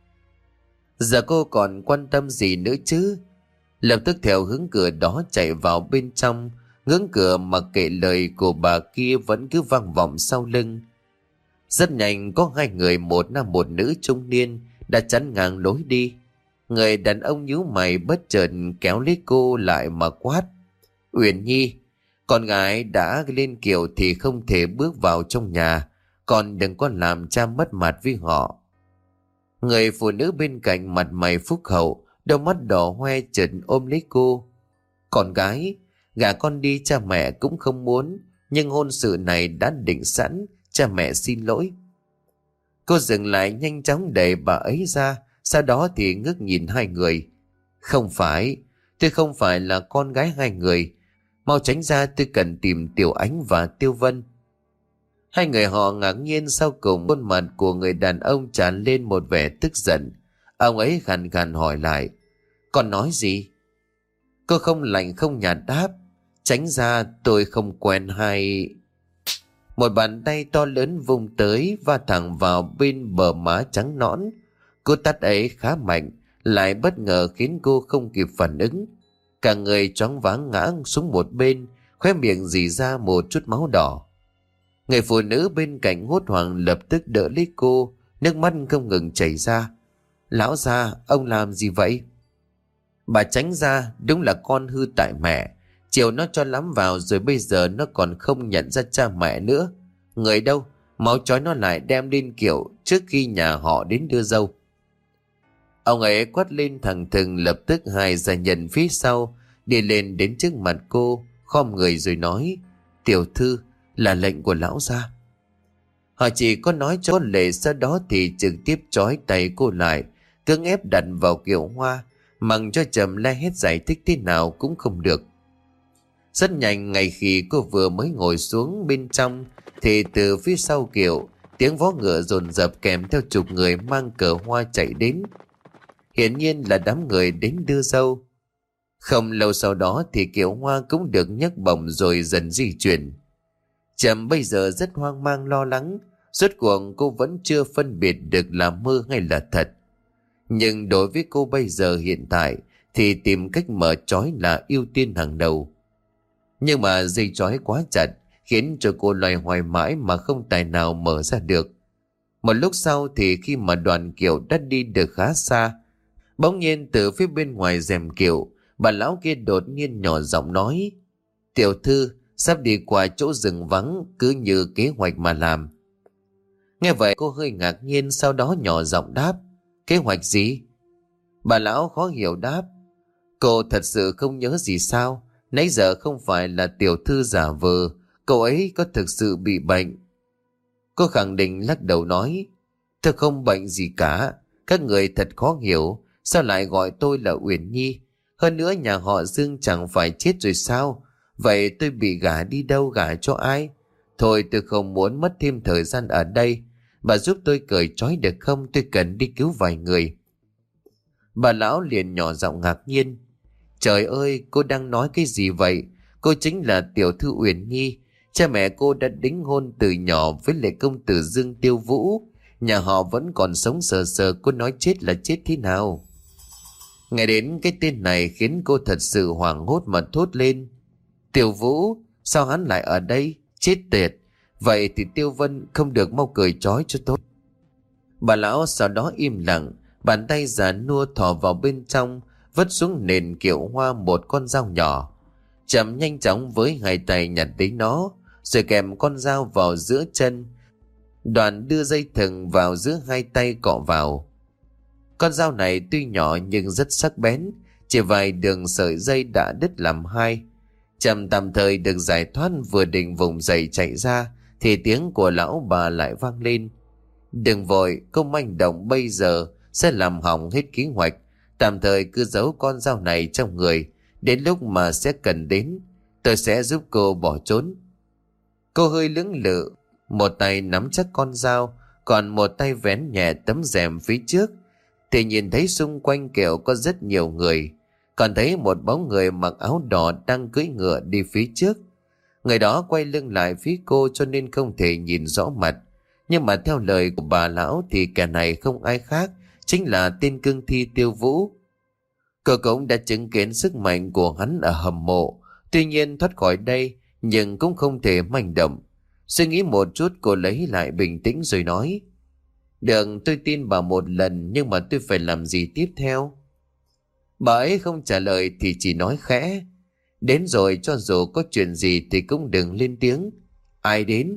Giờ cô còn quan tâm gì nữa chứ? Lập tức theo hướng cửa đó chạy vào bên trong. Ngưỡng cửa mặc kệ lời của bà kia vẫn cứ vang vọng sau lưng. Rất nhanh có hai người, một nam một nữ trung niên đã chắn ngang lối đi. Người đàn ông nhíu mày bất chợt kéo lấy cô lại mà quát. Uyển Nhi, con gái đã lên kiệu thì không thể bước vào trong nhà, còn đừng có làm cha mất mặt với họ. Người phụ nữ bên cạnh mặt mày phúc hậu, đôi mắt đỏ hoe chợt ôm lấy cô. Con gái, gả con đi cha mẹ cũng không muốn, nhưng hôn sự này đã định sẵn, cha mẹ xin lỗi. Cô dừng lại nhanh chóng đẩy bà ấy ra, sau đó thì ngước nhìn hai người. Không phải, tôi không phải là con gái hai người. Mau tránh ra, tôi cần tìm Tiểu Ánh và Tiêu Vân. Hai người họ ngạc nhiên, sau cùng khuôn mặt của người đàn ông tràn lên một vẻ tức giận. Ông ấy khàn khàn hỏi lại. Con nói gì? Cô không lạnh không nhạt đáp. Tránh ra, tôi không quen hai... Một bàn tay to lớn vung tới va thẳng vào bên bờ má trắng nõn. Cú tát ấy khá mạnh, lại bất ngờ khiến cô không kịp phản ứng. Cả người choáng váng ngã xuống một bên, khóe miệng rỉ ra một chút máu đỏ. Người phụ nữ bên cạnh hốt hoảng lập tức đỡ lấy cô, nước mắt không ngừng chảy ra. Lão gia, ông làm gì vậy? Bà tránh ra, đúng là con hư tại mẹ. Chiều nó cho lắm vào rồi bây giờ nó còn không nhận ra cha mẹ nữa. Người đâu? Máu trói nó lại đem lên kiệu trước khi nhà họ đến đưa dâu. Ông ấy quát lên thằng thừng, lập tức hai gia nhân phía sau đi lên đến trước mặt cô, khom người rồi nói. Tiểu thư, là lệnh của lão gia. Họ chỉ có nói cho lệ, sau đó thì trực tiếp trói tay cô lại, cưỡng ép đặt vào kiệu hoa, mặc cho Trầm la hét giải thích thế nào cũng không được. Rất nhanh, ngay khi cô vừa mới ngồi xuống bên trong thì từ phía sau kiệu, tiếng vó ngựa dồn dập kèm theo chục người mang cờ hoa chạy đến. Hiển nhiên là đám người đến đưa dâu. Không lâu sau đó thì kiệu hoa cũng được nhấc bổng rồi dần di chuyển. Trầm bây giờ rất hoang mang lo lắng, rốt cuộc cô vẫn chưa phân biệt được là mơ hay là thật. Nhưng đối với cô bây giờ hiện tại thì tìm cách mở trói là ưu tiên hàng đầu. Nhưng mà dây trói quá chặt khiến cho cô loay hoay mãi mà không tài nào mở ra được. Một lúc sau thì khi mà đoàn kiệu đã đi được khá xa, bỗng nhiên từ phía bên ngoài rèm kiệu, bà lão kia đột nhiên nhỏ giọng nói. Tiểu thư, sắp đi qua chỗ rừng vắng cứ như kế hoạch mà làm. Nghe vậy cô hơi ngạc nhiên, sau đó nhỏ giọng đáp: Kế hoạch gì? Bà lão khó hiểu đáp: Cô thật sự không nhớ gì sao? Nãy giờ không phải là tiểu thư giả vờ, cậu ấy có thực sự bị bệnh. Cô khẳng định lắc đầu nói: Tôi không bệnh gì cả. Các người thật khó hiểu, sao lại gọi tôi là Uyển Nhi? Hơn nữa nhà họ Dương chẳng phải chết rồi sao? Vậy tôi bị gả đi đâu, gả cho ai? Thôi tôi không muốn mất thêm thời gian ở đây. Bà giúp tôi cởi trói được không? Tôi cần đi cứu vài người. Bà lão liền nhỏ giọng ngạc nhiên: Trời ơi, cô đang nói cái gì vậy? Cô chính là tiểu thư Uyển Nhi. Cha mẹ cô đã đính hôn từ nhỏ với lệ công tử Dương Tiêu Vũ. Nhà họ vẫn còn sống sờ sờ, cô nói chết là chết thế nào? Nghe đến cái tên này khiến cô thật sự hoảng hốt mà thốt lên: Tiêu Vũ? Sao hắn lại ở đây? Chết tiệt! Vậy thì Tiêu Vân không được mau cởi trói cho tôi. Bà lão sau đó im lặng, bàn tay già nua thò vào bên trong, vứt xuống nền kiệu hoa một con dao nhỏ. Chậm nhanh chóng với hai tay nhặt lấy nó, rồi kèm con dao vào giữa chân. Đoàn đưa dây thừng vào giữa hai tay cọ vào. Con dao này tuy nhỏ nhưng rất sắc bén, chỉ vài đường sợi dây đã đứt làm hai. Chậm tạm thời được giải thoát, vừa định vùng dậy chạy ra thì tiếng của lão bà lại vang lên: Đừng vội, không manh động bây giờ sẽ làm hỏng hết kế hoạch. Tạm thời cứ giấu con dao này trong người, đến lúc mà sẽ cần đến, tôi sẽ giúp cô bỏ trốn. Cô hơi lưỡng lự, một tay nắm chắc con dao, còn một tay vén nhẹ tấm rèm phía trước, thì nhìn thấy xung quanh kiểu có rất nhiều người. Còn thấy một bóng người mặc áo đỏ đang cưỡi ngựa đi phía trước. Người đó quay lưng lại phía cô cho nên không thể nhìn rõ mặt. Nhưng mà theo lời của bà lão thì kẻ này không ai khác, chính là tên cương thi Tiêu Vũ. Cô cũng đã chứng kiến sức mạnh của hắn ở hầm mộ. Tuy nhiên thoát khỏi đây nhưng cũng không thể manh động. Suy nghĩ một chút, cô lấy lại bình tĩnh rồi nói: Được, tôi tin bà một lần, nhưng mà tôi phải làm gì tiếp theo? Bà ấy không trả lời thì chỉ nói khẽ: Đến rồi, cho dù có chuyện gì thì cũng đừng lên tiếng. Ai đến?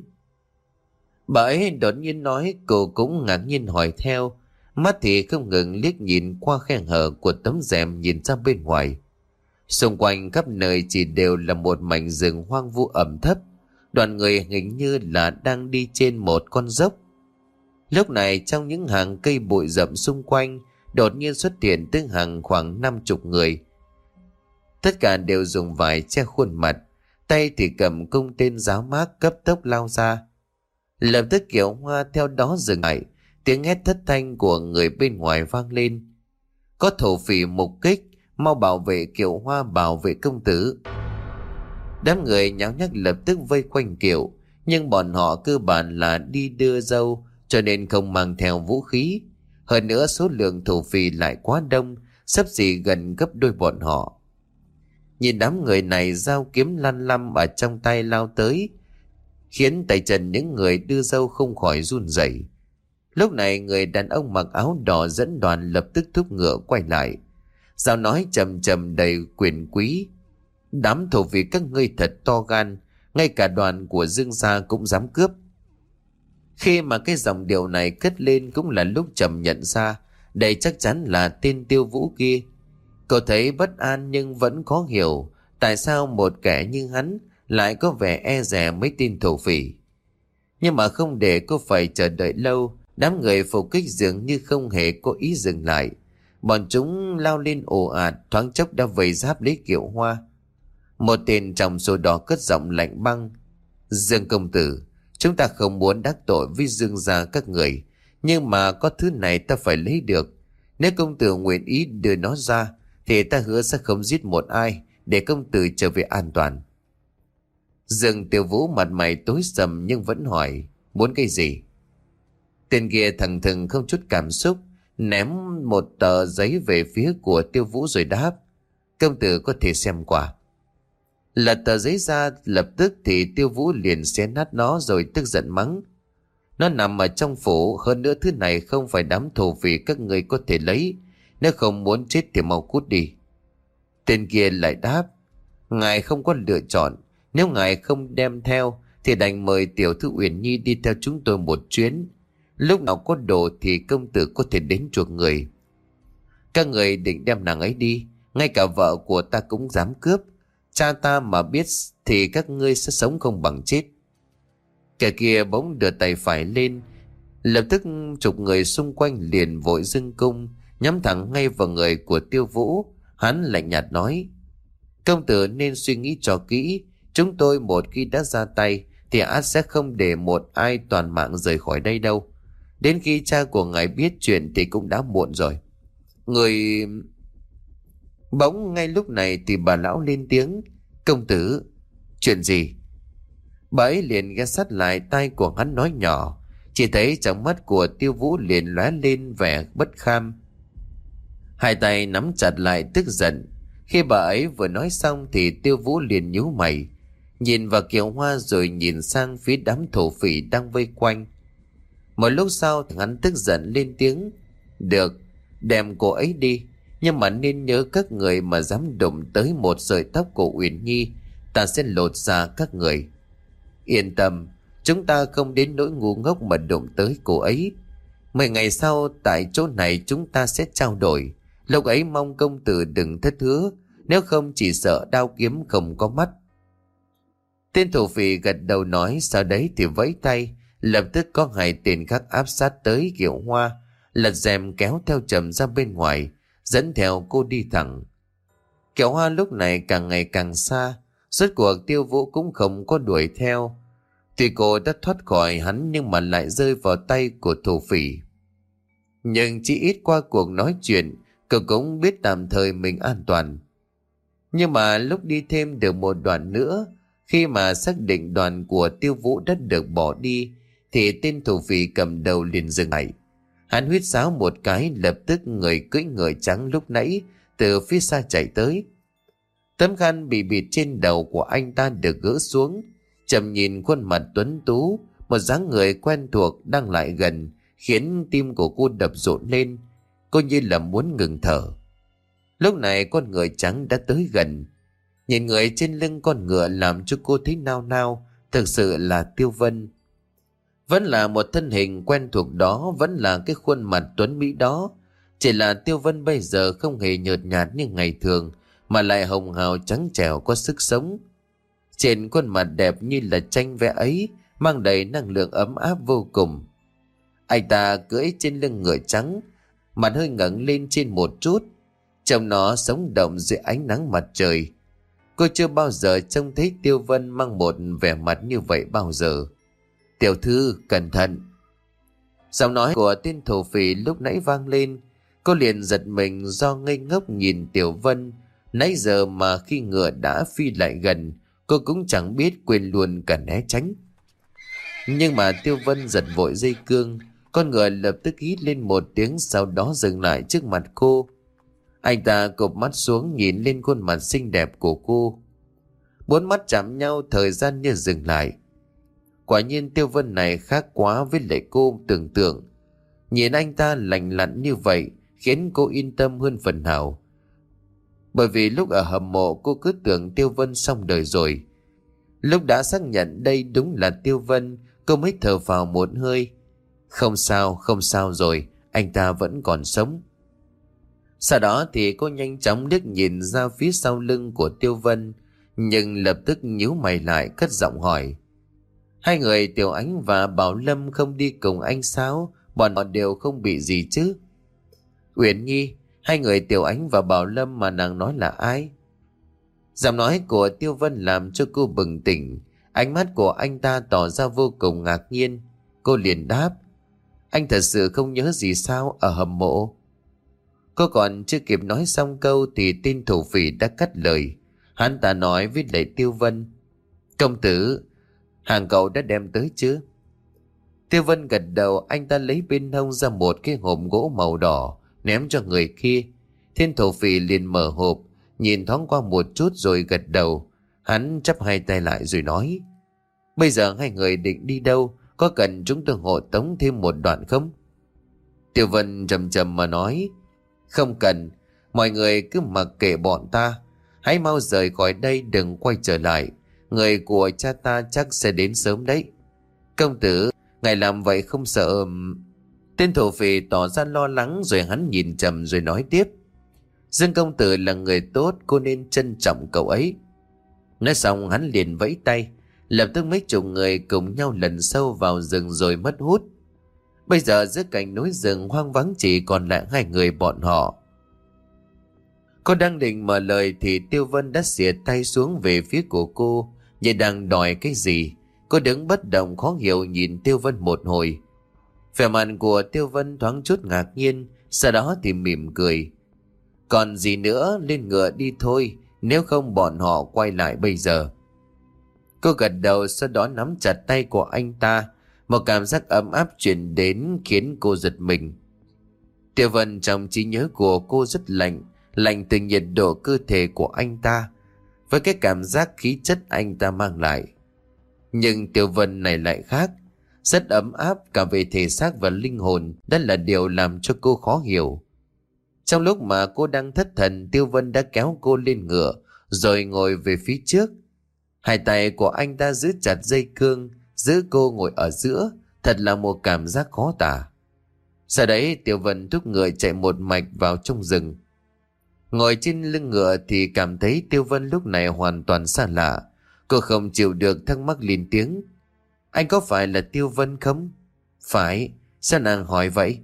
Bà ấy đột nhiên nói. Cô cũng ngạc nhiên hỏi theo, mắt thì không ngừng liếc nhìn qua khe hở của tấm rèm nhìn ra bên ngoài. Xung quanh khắp nơi chỉ đều là một mảnh rừng hoang vu ẩm thấp. Đoàn người hình như là đang đi trên một con dốc. Lúc này trong những hàng cây bụi rậm xung quanh đột nhiên xuất hiện từng hàng khoảng năm chục người. Tất cả đều dùng vải che khuôn mặt, tay thì cầm cung tên giáo mác cấp tốc lao ra. Lập tức kiệu hoa theo đó dừng lại, tiếng hét thất thanh của người bên ngoài vang lên: Có thổ phỉ mục kích, mau bảo vệ kiệu hoa, bảo vệ công tử. Đám người nháo nhác lập tức vây quanh kiệu, nhưng bọn họ cơ bản là đi đưa dâu cho nên không mang theo vũ khí. Hơn nữa số lượng thổ phỉ lại quá đông, xấp xỉ gần gấp đôi bọn họ. Nhìn đám người này dao kiếm lăn lăm ở trong tay lao tới, khiến tay chân những người đưa dâu không khỏi run rẩy. Lúc này người đàn ông mặc áo đỏ dẫn đoàn lập tức thúc ngựa quay lại, dao nói trầm trầm đầy quyền quý: Đám thổ phỉ các ngươi thật to gan, ngay cả đoàn của Dương gia cũng dám cướp. Khi mà cái dòng điệu này cất lên cũng là lúc Trầm nhận ra đây chắc chắn là tên Tiêu Vũ kia. Cậu thấy bất an nhưng vẫn khó hiểu tại sao một kẻ như hắn lại có vẻ e dè mấy tên thổ phỉ. Nhưng mà không để cô phải chờ đợi lâu, đám người phục kích dường như không hề có ý dừng lại. Bọn chúng lao lên ồ ạt, thoáng chốc đã vây giáp lấy kiệu hoa. Một tên trong số đó cất giọng lạnh băng: Dương công tử, chúng ta không muốn đắc tội với Dương gia các người, nhưng mà có thứ này ta phải lấy được. Nếu công tử nguyện ý đưa nó ra thì ta hứa sẽ không giết một ai, để công tử trở về an toàn. Dương Tiêu Vũ mặt mày tối sầm nhưng vẫn hỏi: Muốn cái gì? Tên kia thẳng thừng không chút cảm xúc, ném một tờ giấy về phía của Tiêu Vũ rồi đáp: Công tử có thể xem qua. Lật tờ giấy ra, lập tức thì Tiêu Vũ liền xé nát nó rồi tức giận mắng: Nó nằm ở trong phủ, hơn nữa thứ này không phải đám thổ phỉ các người có thể lấy. Nếu không muốn chết thì mau cút đi. Tên kia lại đáp: Ngài không có lựa chọn. Nếu ngài không đem theo thì đành mời tiểu thư Uyển Nhi đi theo chúng tôi một chuyến. Lúc nào có đồ thì công tử có thể đến chuộc người. Các người định đem nàng ấy đi, ngay cả vợ của ta cũng dám cướp. Cha ta mà biết thì các ngươi sẽ sống không bằng chết. Kẻ kia bỗng đưa tay phải lên, lập tức chục người xung quanh liền vội dâng cung, nhắm thẳng ngay vào người của Tiêu Vũ. Hắn lạnh nhạt nói: công tử nên suy nghĩ cho kỹ. Chúng tôi một khi đã ra tay thì ắt sẽ không để một ai toàn mạng rời khỏi đây đâu. Đến khi cha của ngài biết chuyện thì cũng đã muộn rồi. Người... Bỗng ngay lúc này thì bà lão lên tiếng: công tử, chuyện gì? Bà ấy liền ghé sát lại tai của hắn nói nhỏ. Chỉ thấy trong mắt của Tiêu Vũ liền lóe lên vẻ bất kham. Hai tay nắm chặt lại tức giận. Khi bà ấy vừa nói xong thì Tiêu Vũ liền nhíu mày, nhìn vào Kiều Hoa rồi nhìn sang phía đám thổ phỉ đang vây quanh. Một lúc sau hắn tức giận lên tiếng: được, đem cô ấy đi. Nhưng mà nên nhớ các người mà dám đụng tới một sợi tóc của Uyển Nhi, ta sẽ lột ra các người. Yên tâm, chúng ta không đến nỗi ngu ngốc mà đụng tới cô ấy. Mười ngày sau tại chỗ này chúng ta sẽ trao đổi. Lúc ấy mong công tử đừng thất hứa, nếu không chỉ sợ đao kiếm không có mắt. Tên thổ phỉ gật đầu nói, sau đấy thì vẫy tay. Lập tức có hai tên khác áp sát tới Kiều Hoa, lật rèm kéo theo chậm ra bên ngoài, dẫn theo cô đi thẳng. Kiều Hoa lúc này càng ngày càng xa. Rốt cuộc Tiêu Vũ cũng không có đuổi theo. Tuy cô đã thoát khỏi hắn nhưng mà lại rơi vào tay của thổ phỉ. Nhưng chỉ ít qua cuộc nói chuyện, cậu cũng biết tạm thời mình an toàn. Nhưng mà lúc đi thêm được một đoạn nữa, khi mà xác định đoàn của Tiêu Vũ đã được bỏ đi, thì tên thổ phỉ cầm đầu liền dừng lại. Hắn huýt sáo một cái, lập tức người cưỡi ngựa trắng lúc nãy từ phía xa chạy tới. Tấm khăn bị bịt trên đầu của anh ta được gỡ xuống. Trầm nhìn khuôn mặt tuấn tú, một dáng người quen thuộc đang lại gần, khiến tim của cô đập rộn lên. Cô như là muốn ngừng thở. Lúc này con ngựa trắng đã tới gần. Nhìn người trên lưng con ngựa làm cho cô thấy nao nao. Thực sự là Tiêu Vân. Vẫn là một thân hình quen thuộc đó, vẫn là cái khuôn mặt tuấn mỹ đó. Chỉ là Tiêu Vân bây giờ không hề nhợt nhạt như ngày thường, mà lại hồng hào trắng trẻo có sức sống. Trên khuôn mặt đẹp như là tranh vẽ ấy mang đầy năng lượng ấm áp vô cùng. Anh ta cưỡi trên lưng ngựa trắng, mặt hơi ngẩng lên trên một chút, trông nó sống động dưới ánh nắng mặt trời. Cô chưa bao giờ trông thấy Tiêu Vân mang một vẻ mặt như vậy bao giờ. Tiểu thư cẩn thận. Giọng nói của tên thổ phỉ lúc nãy vang lên. Cô liền giật mình do ngây ngốc nhìn Tiểu Vân. Nãy giờ mà khi ngựa đã phi lại gần, cô cũng chẳng biết, quên luôn cả né tránh. Nhưng mà Tiêu Vân giật vội dây cương, con ngựa lập tức hít lên một tiếng, sau đó dừng lại trước mặt cô. Anh ta cụp mắt xuống nhìn lên khuôn mặt xinh đẹp của cô. Bốn mắt chạm nhau, thời gian như dừng lại. Quả nhiên Tiêu Vân này khác quá với lại cô tưởng tượng. Nhìn anh ta lành lặn như vậy khiến cô yên tâm hơn phần nào. Bởi vì lúc ở hầm mộ cô cứ tưởng Tiêu Vân xong đời rồi. Lúc đã xác nhận đây đúng là Tiêu Vân, cô mới thở vào một hơi. Không sao, không sao rồi, anh ta vẫn còn sống. Sau đó thì cô nhanh chóng liếc nhìn ra phía sau lưng của Tiêu Vân, nhưng lập tức nhíu mày lại cất giọng hỏi. Hai người Tiểu Ánh và Bảo Lâm không đi cùng anh sao? Bọn họ đều không bị gì chứ? Uyển Nhi, hai người Tiểu Ánh và Bảo Lâm mà nàng nói là ai? Giọng nói của Tiêu Vân làm cho cô bừng tỉnh. Ánh mắt của anh ta tỏ ra vô cùng ngạc nhiên. Cô liền đáp. Anh thật sự không nhớ gì sao ở hầm mộ? Cô còn chưa kịp nói xong câu thì tên thủ phỉ đã cắt lời. Hắn ta nói với lại Tiêu Vân. Công tử, hàng cậu đã đem tới chứ? Tiêu Vân gật đầu. Anh ta lấy bên hông ra một cái hộp gỗ màu đỏ, ném cho người kia. Thiên thổ phỉ liền mở hộp, nhìn thoáng qua một chút rồi gật đầu. Hắn chắp hai tay lại rồi nói. Bây giờ hai người định đi đâu? Có cần chúng tôi hộ tống thêm một đoạn không? Tiêu Vân trầm trầm mà nói. Không cần, mọi người cứ mặc kệ bọn ta. Hãy mau rời khỏi đây, đừng quay trở lại. Người của cha ta chắc sẽ đến sớm đấy. Công tử, ngài làm vậy không sợ... Tên thổ phỉ tỏ ra lo lắng, rồi hắn nhìn Trầm rồi nói tiếp. Dương công tử là người tốt, cô nên trân trọng cậu ấy. Nói xong hắn liền vẫy tay, lập tức mấy chục người cùng nhau lần sâu vào rừng rồi mất hút. Bây giờ giữa cảnh núi rừng hoang vắng chỉ còn lại hai người bọn họ. Cô đang định mở lời thì Tiêu Vân đã xìa tay xuống về phía của cô, như đang đòi cái gì. Cô đứng bất động khó hiểu nhìn Tiêu Vân một hồi. Vẻ mặt của Tiêu Vân thoáng chút ngạc nhiên, sau đó thì mỉm cười. Còn gì nữa, lên ngựa đi thôi, nếu không bọn họ quay lại bây giờ. Cô gật đầu, sau đó nắm chặt tay của anh ta. Một cảm giác ấm áp truyền đến khiến cô giật mình. Tiêu Vân trong trí nhớ của cô rất lạnh, lạnh từ nhiệt độ cơ thể của anh ta, với cái cảm giác khí chất anh ta mang lại. Nhưng Tiêu Vân này lại khác, rất ấm áp cả về thể xác và linh hồn. Đó là điều làm cho cô khó hiểu. Trong lúc mà cô đang thất thần, Tiêu Vân đã kéo cô lên ngựa rồi ngồi về phía trước. Hai tay của anh ta giữ chặt dây cương, giữ cô ngồi ở giữa. Thật là một cảm giác khó tả. Sau đấy Tiêu Vân thúc ngựa chạy một mạch vào trong rừng. Ngồi trên lưng ngựa thì cảm thấy Tiêu Vân lúc này hoàn toàn xa lạ. Cô không chịu được thắc mắc lên tiếng. Anh có phải là Tiêu Vân không? Phải. Sao nàng hỏi vậy?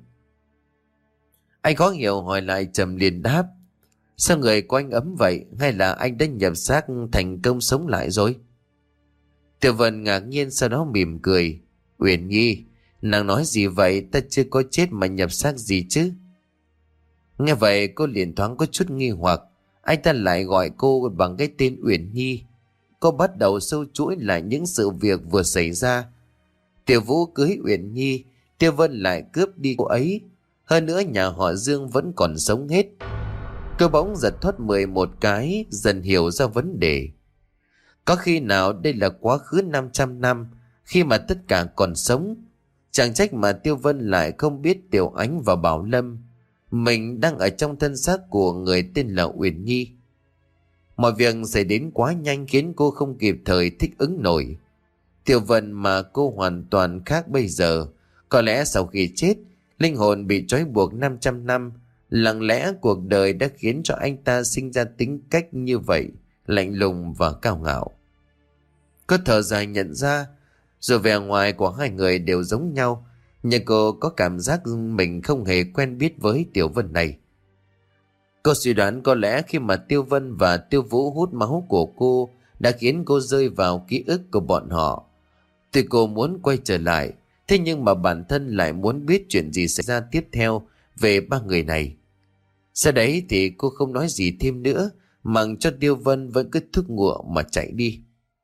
Anh khó hiểu hỏi lại. Trầm liền đáp. Sao người của anh ấm vậy? Hay là anh đã nhập xác thành công sống lại rồi? Tiêu Vân ngạc nhiên, sau đó mỉm cười. Uyển Nhi, nàng nói gì vậy? Ta chưa có chết mà nhập xác gì chứ? Nghe vậy cô liền thoáng có chút nghi hoặc. Anh ta lại gọi cô bằng cái tên Uyển Nhi. Cô bắt đầu sâu chuỗi lại những sự việc vừa xảy ra. Tiểu Vũ cưới Uyển Nhi, Tiêu Vân lại cướp đi cô ấy. Hơn nữa nhà họ Dương vẫn còn sống hết. Cô bỗng giật thoát mười một cái, dần hiểu ra vấn đề. Có khi nào đây là quá khứ năm trăm năm, khi mà tất cả còn sống? Chẳng trách mà Tiêu Vân lại không biết Tiểu Ánh và Bảo Lâm mình đang ở trong thân xác của người tên là Uyển Nhi. Mọi việc xảy đến quá nhanh khiến cô không kịp thời thích ứng nổi. Tiểu Vân mà cô hoàn toàn khác bây giờ. Có lẽ sau khi chết, linh hồn bị trói buộc năm trăm năm. Lặng lẽ cuộc đời đã khiến cho anh ta sinh ra tính cách như vậy, lạnh lùng và cao ngạo. Cô thở dài nhận ra, dù vẻ ngoài của hai người đều giống nhau, nhưng cô có cảm giác mình không hề quen biết với Tiểu Vân này. Cô suy đoán có lẽ khi mà Tiêu Vân và Tiêu Vũ hút máu của cô đã khiến cô rơi vào ký ức của bọn họ. Tuy cô muốn quay trở lại, thế nhưng mà bản thân lại muốn biết chuyện gì xảy ra tiếp theo về ba người này. Sau đấy thì cô không nói gì thêm nữa, mặc cho Tiêu Vân vẫn cứ thúc ngựa mà chạy đi.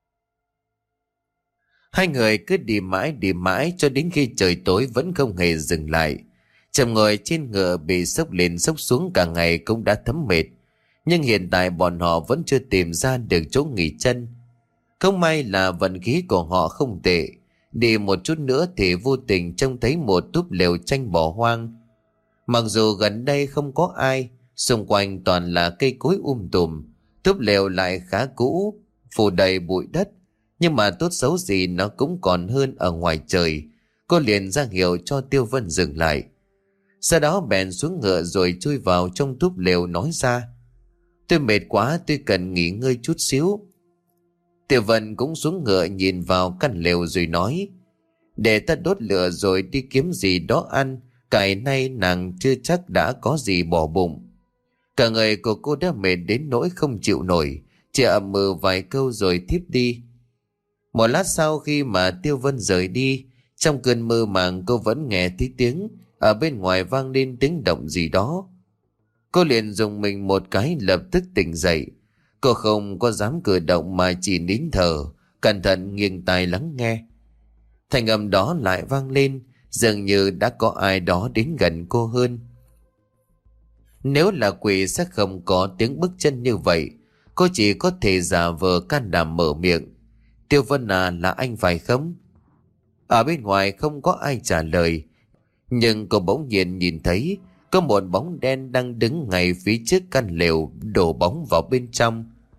Hai người cứ đi mãi đi mãi cho đến khi trời tối vẫn không hề dừng lại. Trầm ngồi trên ngựa bị sốc lên sốc xuống cả ngày cũng đã thấm mệt. Nhưng hiện tại bọn họ vẫn chưa tìm ra được chỗ nghỉ chân. Không may là vận khí của họ không tệ. Đi một chút nữa thì vô tình trông thấy một túp lều tranh bỏ hoang. Mặc dù gần đây không có ai, xung quanh toàn là cây cối um tùm, túp lều lại khá cũ, phủ đầy bụi đất. Nhưng mà tốt xấu gì nó cũng còn hơn ở ngoài trời. Cô liền ra hiệu cho Tiêu Vân dừng lại. Sau đó bèn xuống ngựa rồi chui vào trong túp lều nói ra. Tôi mệt quá, tôi cần nghỉ ngơi chút xíu. Tiêu Vân cũng xuống ngựa nhìn vào căn lều rồi nói. Để ta đốt lửa rồi đi kiếm gì đó ăn. Cải nay nàng chưa chắc đã có gì bỏ bụng. Cả người của cô đã mệt đến nỗi không chịu nổi, chỉ ậm ừ vài câu rồi thiếp đi. Một lát sau khi mà Tiêu Vân rời đi, trong cơn mơ màng cô vẫn nghe thấy tiếng ở bên ngoài vang lên tiếng động gì đó. Cô liền dùng mình một cái lập tức tỉnh dậy. Cô không có dám cử động mà chỉ nín thở, cẩn thận nghiêng tai lắng nghe. Thanh âm đó lại vang lên, dường như đã có ai đó đến gần cô hơn. Nếu là quỷ sẽ không có tiếng bước chân như vậy. Cô chỉ có thể giả vờ can đảm mở miệng. Tiêu Vân à, là anh phải không? Ở bên ngoài không có ai trả lời. Nhưng cô bỗng nhiên nhìn thấy có một bóng đen đang đứng ngay phía trước căn lều, đổ bóng vào bên trong.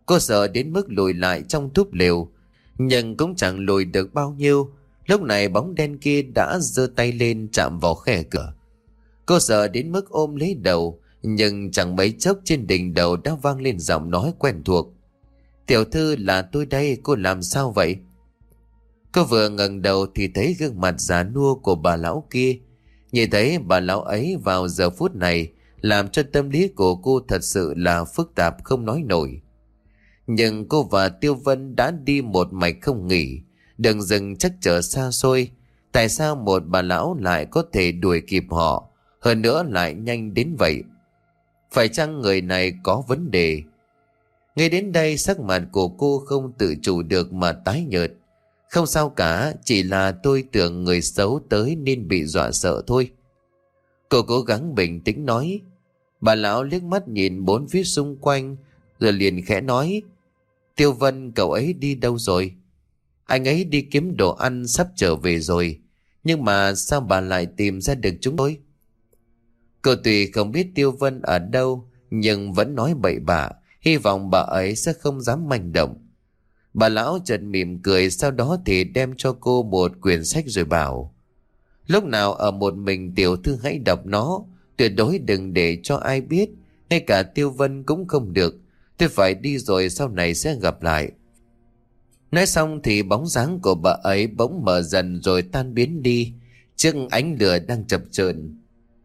Cô sợ đến mức lùi lại trong túp lều, nhưng cũng chẳng lùi được bao nhiêu. Lúc này bóng đen kia đã giơ tay lên chạm vào khe cửa. Cô sợ đến mức ôm lấy đầu, nhưng chẳng mấy chốc trên đỉnh đầu đã vang lên giọng nói quen thuộc. Tiểu thư, là tôi đây, cô làm sao vậy? Cô vừa ngẩng đầu thì thấy gương mặt già nua của bà lão kia. Nhìn thấy bà lão ấy vào giờ phút này làm cho tâm lý của cô thật sự là phức tạp không nói nổi. Nhưng cô và Tiêu Vân đã đi một mạch không nghỉ, đường rừng chắc chở xa xôi. Tại sao một bà lão lại có thể đuổi kịp họ, hơn nữa lại nhanh đến vậy? Phải chăng người này có vấn đề? Ngay đến đây sắc mặt của cô không tự chủ được mà tái nhợt. Không sao cả, chỉ là tôi tưởng người xấu tới nên bị dọa sợ thôi. Cô cố gắng bình tĩnh nói. Bà lão liếc mắt nhìn bốn phía xung quanh rồi liền khẽ nói. Tiêu Vân, cậu ấy đi đâu rồi? Anh ấy đi kiếm đồ ăn sắp trở về rồi. Nhưng mà sao bà lại tìm ra được chúng tôi? Cô tuy không biết Tiêu Vân ở đâu, nhưng vẫn nói bậy bạ, hy vọng bà ấy sẽ không dám manh động. Bà lão chợt mỉm cười, sau đó thì đem cho cô một quyển sách rồi bảo. Lúc nào ở một mình tiểu thư hãy đọc nó, tuyệt đối đừng để cho ai biết, ngay cả Tiêu Vân cũng không được. Tôi phải đi rồi, sau này sẽ gặp lại. Nói xong thì bóng dáng của bà ấy bỗng mở dần rồi tan biến đi trước ánh lửa đang chập chờn.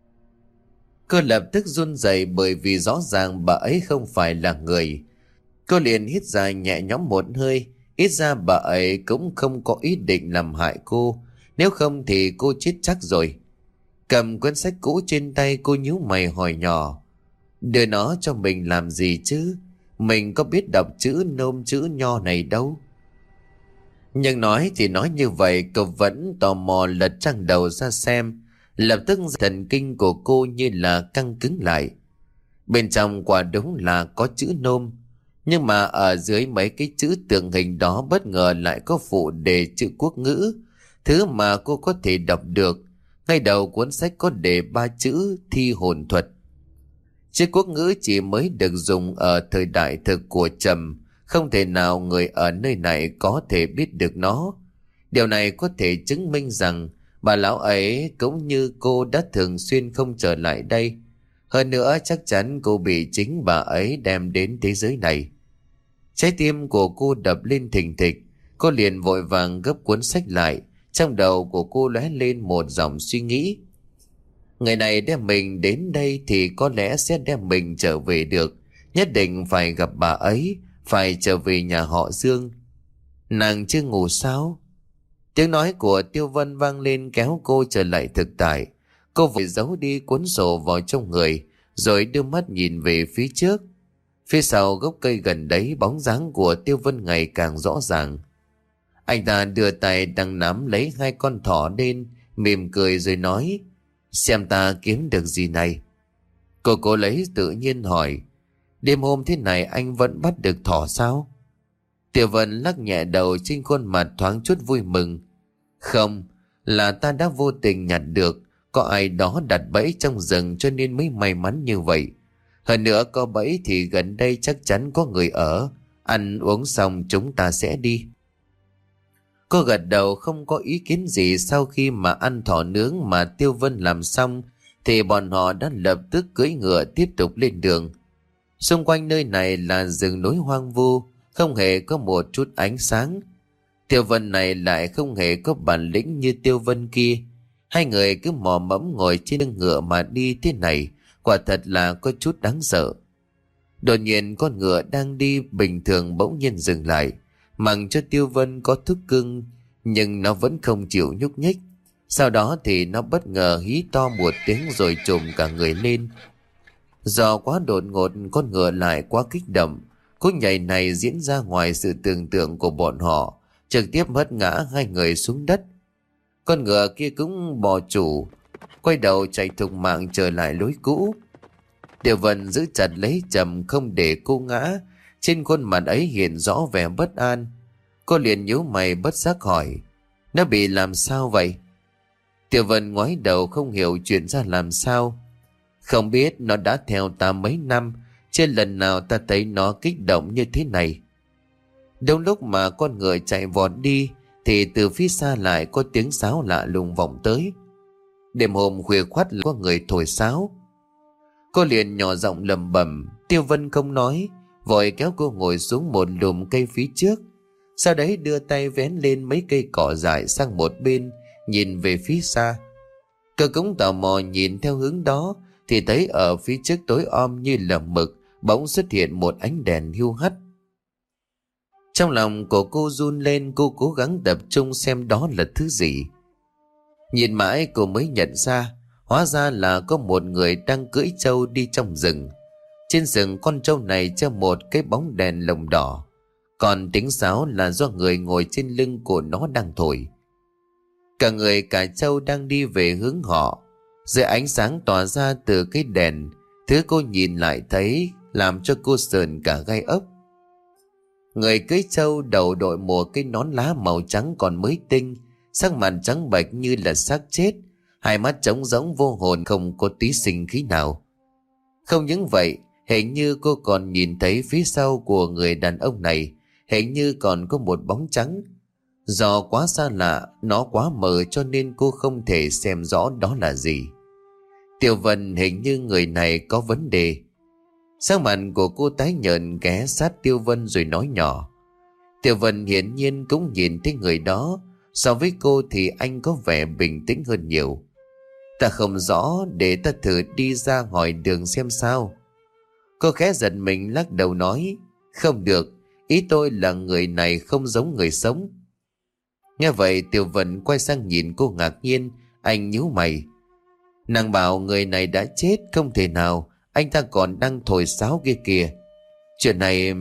Cô lập tức run rẩy bởi vì rõ ràng bà ấy không phải là người. Cô liền hít dài nhẹ nhõm một hơi, ít ra bà ấy cũng không có ý định làm hại cô, nếu không thì cô chết chắc rồi. Cầm cuốn sách cũ trên tay, cô nhíu mày hỏi nhỏ. Đưa nó cho mình làm gì chứ? Mình có biết đọc chữ nôm chữ nho này đâu. Nhưng nói thì nói như vậy, cô vẫn tò mò lật trang đầu ra xem. Lập tức thần kinh của cô như là căng cứng lại. Bên trong quả đúng là có chữ nôm, nhưng mà ở dưới mấy cái chữ tượng hình đó bất ngờ lại có phụ đề chữ quốc ngữ, thứ mà cô có thể đọc được. Ngay đầu cuốn sách có đề ba chữ thi hồn thuật. Chữ quốc ngữ chỉ mới được dùng ở thời đại thực của Trầm, không thể nào người ở nơi này có thể biết được nó. Điều này có thể chứng minh rằng bà lão ấy cũng như cô đã thường xuyên không trở lại đây. Hơn nữa chắc chắn cô bị chính bà ấy đem đến thế giới này. Trái tim của cô đập lên thình thịch. Cô liền vội vàng gấp cuốn sách lại. Trong đầu của cô lóe lên một dòng suy nghĩ. Người này đem mình đến đây thì có lẽ sẽ đem mình trở về được. Nhất định phải gặp bà ấy, phải trở về nhà họ Dương. Nàng chưa ngủ sao? Tiếng nói của Tiêu Vân vang lên kéo cô trở lại thực tại. Cô vội giấu đi cuốn sổ vào trong người, rồi đưa mắt nhìn về phía trước. Phía sau gốc cây gần đấy, bóng dáng của Tiêu Vân ngày càng rõ ràng. Anh ta đưa tay đang nắm lấy hai con thỏ lên, mỉm cười rồi nói. Xem ta kiếm được gì này. Cô cố lấy tự nhiên hỏi. Đêm hôm thế này anh vẫn bắt được thỏ sao? Tiêu Vân lắc nhẹ đầu, trên khuôn mặt thoáng chút vui mừng. Không, là ta đã vô tình nhặt được. Có ai đó đặt bẫy trong rừng cho nên mới may mắn như vậy. Hơn nữa có bẫy thì gần đây chắc chắn có người ở. Ăn uống xong chúng ta sẽ đi. Cô gật đầu không có ý kiến gì. Sau khi mà ăn thỏ nướng mà Tiêu Vân làm xong thì bọn họ đã lập tức cưỡi ngựa tiếp tục lên đường. Xung quanh nơi này là rừng núi hoang vu, không hề có một chút ánh sáng. Tiêu Vân này lại không hề có bản lĩnh như Tiêu Vân kia. Hai người cứ mò mẫm ngồi trên lưng ngựa mà đi thế này, quả thật là có chút đáng sợ. Đột nhiên con ngựa đang đi bình thường bỗng nhiên dừng lại, mặc cho Tiêu Vân có thúc cưng, nhưng nó vẫn không chịu nhúc nhích. Sau đó thì nó bất ngờ hí to một tiếng rồi trồm cả người lên. Do quá đột ngột, con ngựa lại quá kích động. Cú nhảy này diễn ra ngoài sự tưởng tượng của bọn họ, trực tiếp hất ngã hai người xuống đất. Con ngựa kia cũng bỏ chủ, quay đầu chạy thục mạng trở lại lối cũ. Tiêu Vân giữ chặt lấy Trầm không để cô ngã. Trên khuôn mặt ấy hiện rõ vẻ bất an. Cô liền nhíu mày bất giác hỏi. Nó bị làm sao vậy? Tiêu Vân ngoái đầu không hiểu chuyện ra làm sao. Không biết, nó đã theo ta mấy năm. Chưa lần nào ta thấy nó kích động như thế này. Đúng lúc mà con ngựa chạy vọt đi thì từ phía xa lại có tiếng sáo lạ lùng vọng tới. Đêm hôm khuya khoắt có người thổi sáo. Cô liền nhỏ giọng lẩm bẩm. Tiêu Vân không nói, vội kéo cô ngồi xuống một lùm cây phía trước. Sau đấy đưa tay vén lên mấy cây cỏ dại sang một bên, nhìn về phía xa. Cô cũng tò mò nhìn theo hướng đó thì thấy ở phía trước tối om như là mực bỗng xuất hiện một ánh đèn hiu hắt. Trong lòng của cô run lên, cô cố gắng tập trung xem đó là thứ gì. Nhìn mãi cô mới nhận ra, hóa ra là có một người đang cưỡi trâu đi trong rừng. Trên rừng con trâu này treo một cái bóng đèn lồng đỏ, còn tiếng sáo là do người ngồi trên lưng của nó đang thổi. Cả người cả trâu đang đi về hướng họ. Dưới ánh sáng tỏa ra từ cái đèn, thứ cô nhìn lại thấy làm cho cô sờn cả gai ốc. Người cưỡi trâu đầu đội một cái nón lá màu trắng còn mới tinh, sắc mặt trắng bệch như là xác chết, hai mắt trống rỗng vô hồn, không có tí sinh khí nào. Không những vậy, hình như cô còn nhìn thấy phía sau của người đàn ông này hình như còn có một bóng trắng. Do quá xa lạ, nó quá mờ cho nên cô không thể xem rõ đó là gì. Tiểu Vân, hình như người này có vấn đề. Sắc mặt của cô tái nhợt ghé sát Tiêu Vân rồi nói nhỏ. Tiểu Vân hiển nhiên cũng nhìn thấy người đó. So với cô thì anh có vẻ bình tĩnh hơn nhiều. Ta không rõ, để ta thử đi ra hỏi đường xem sao. Cô khẽ giật mình lắc đầu nói. Không được, ý tôi là người này không giống người sống. Nghe vậy Tiểu Vân quay sang nhìn cô ngạc nhiên. Anh nhíu mày. Nàng bảo người này đã chết, không thể nào, anh ta còn đang thổi sáo kia kìa. Chuyện này...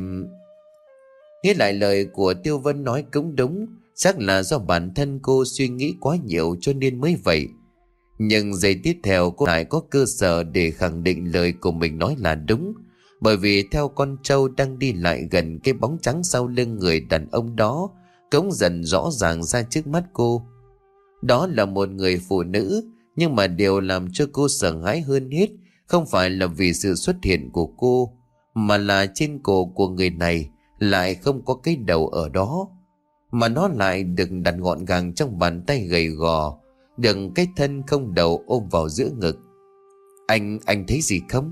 Nghĩ lại lời của Tiêu Vân nói cũng đúng, chắc là do bản thân cô suy nghĩ quá nhiều cho nên mới vậy. Nhưng giây tiếp theo cô lại có cơ sở để khẳng định lời của mình nói là đúng. Bởi vì theo con trâu đang đi lại gần cái bóng trắng sau lưng người đàn ông đó cũng dần rõ ràng ra trước mắt cô. Đó là một người phụ nữ, nhưng mà điều làm cho cô sợ hãi hơn hết không phải là vì sự xuất hiện của cô, mà là trên cổ của người này lại không có cái đầu ở đó, mà nó lại được đặt gọn gàng trong bàn tay gầy gò, đừng cái thân không đầu ôm vào giữa ngực. Anh, anh thấy gì không?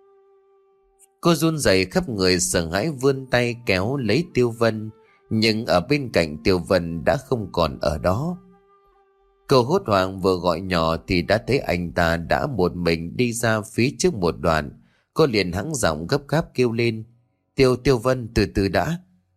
Cô run rẩy khắp người sợ hãi vươn tay kéo lấy Tiêu Vân, nhưng ở bên cạnh Tiêu Vân đã không còn ở đó. Cô hốt hoảng vừa gọi nhỏ thì đã thấy anh ta đã một mình đi ra phía trước một đoạn. Cô liền hắng giọng gấp gáp kêu lên. Tiêu Tiêu Vân, từ từ đã.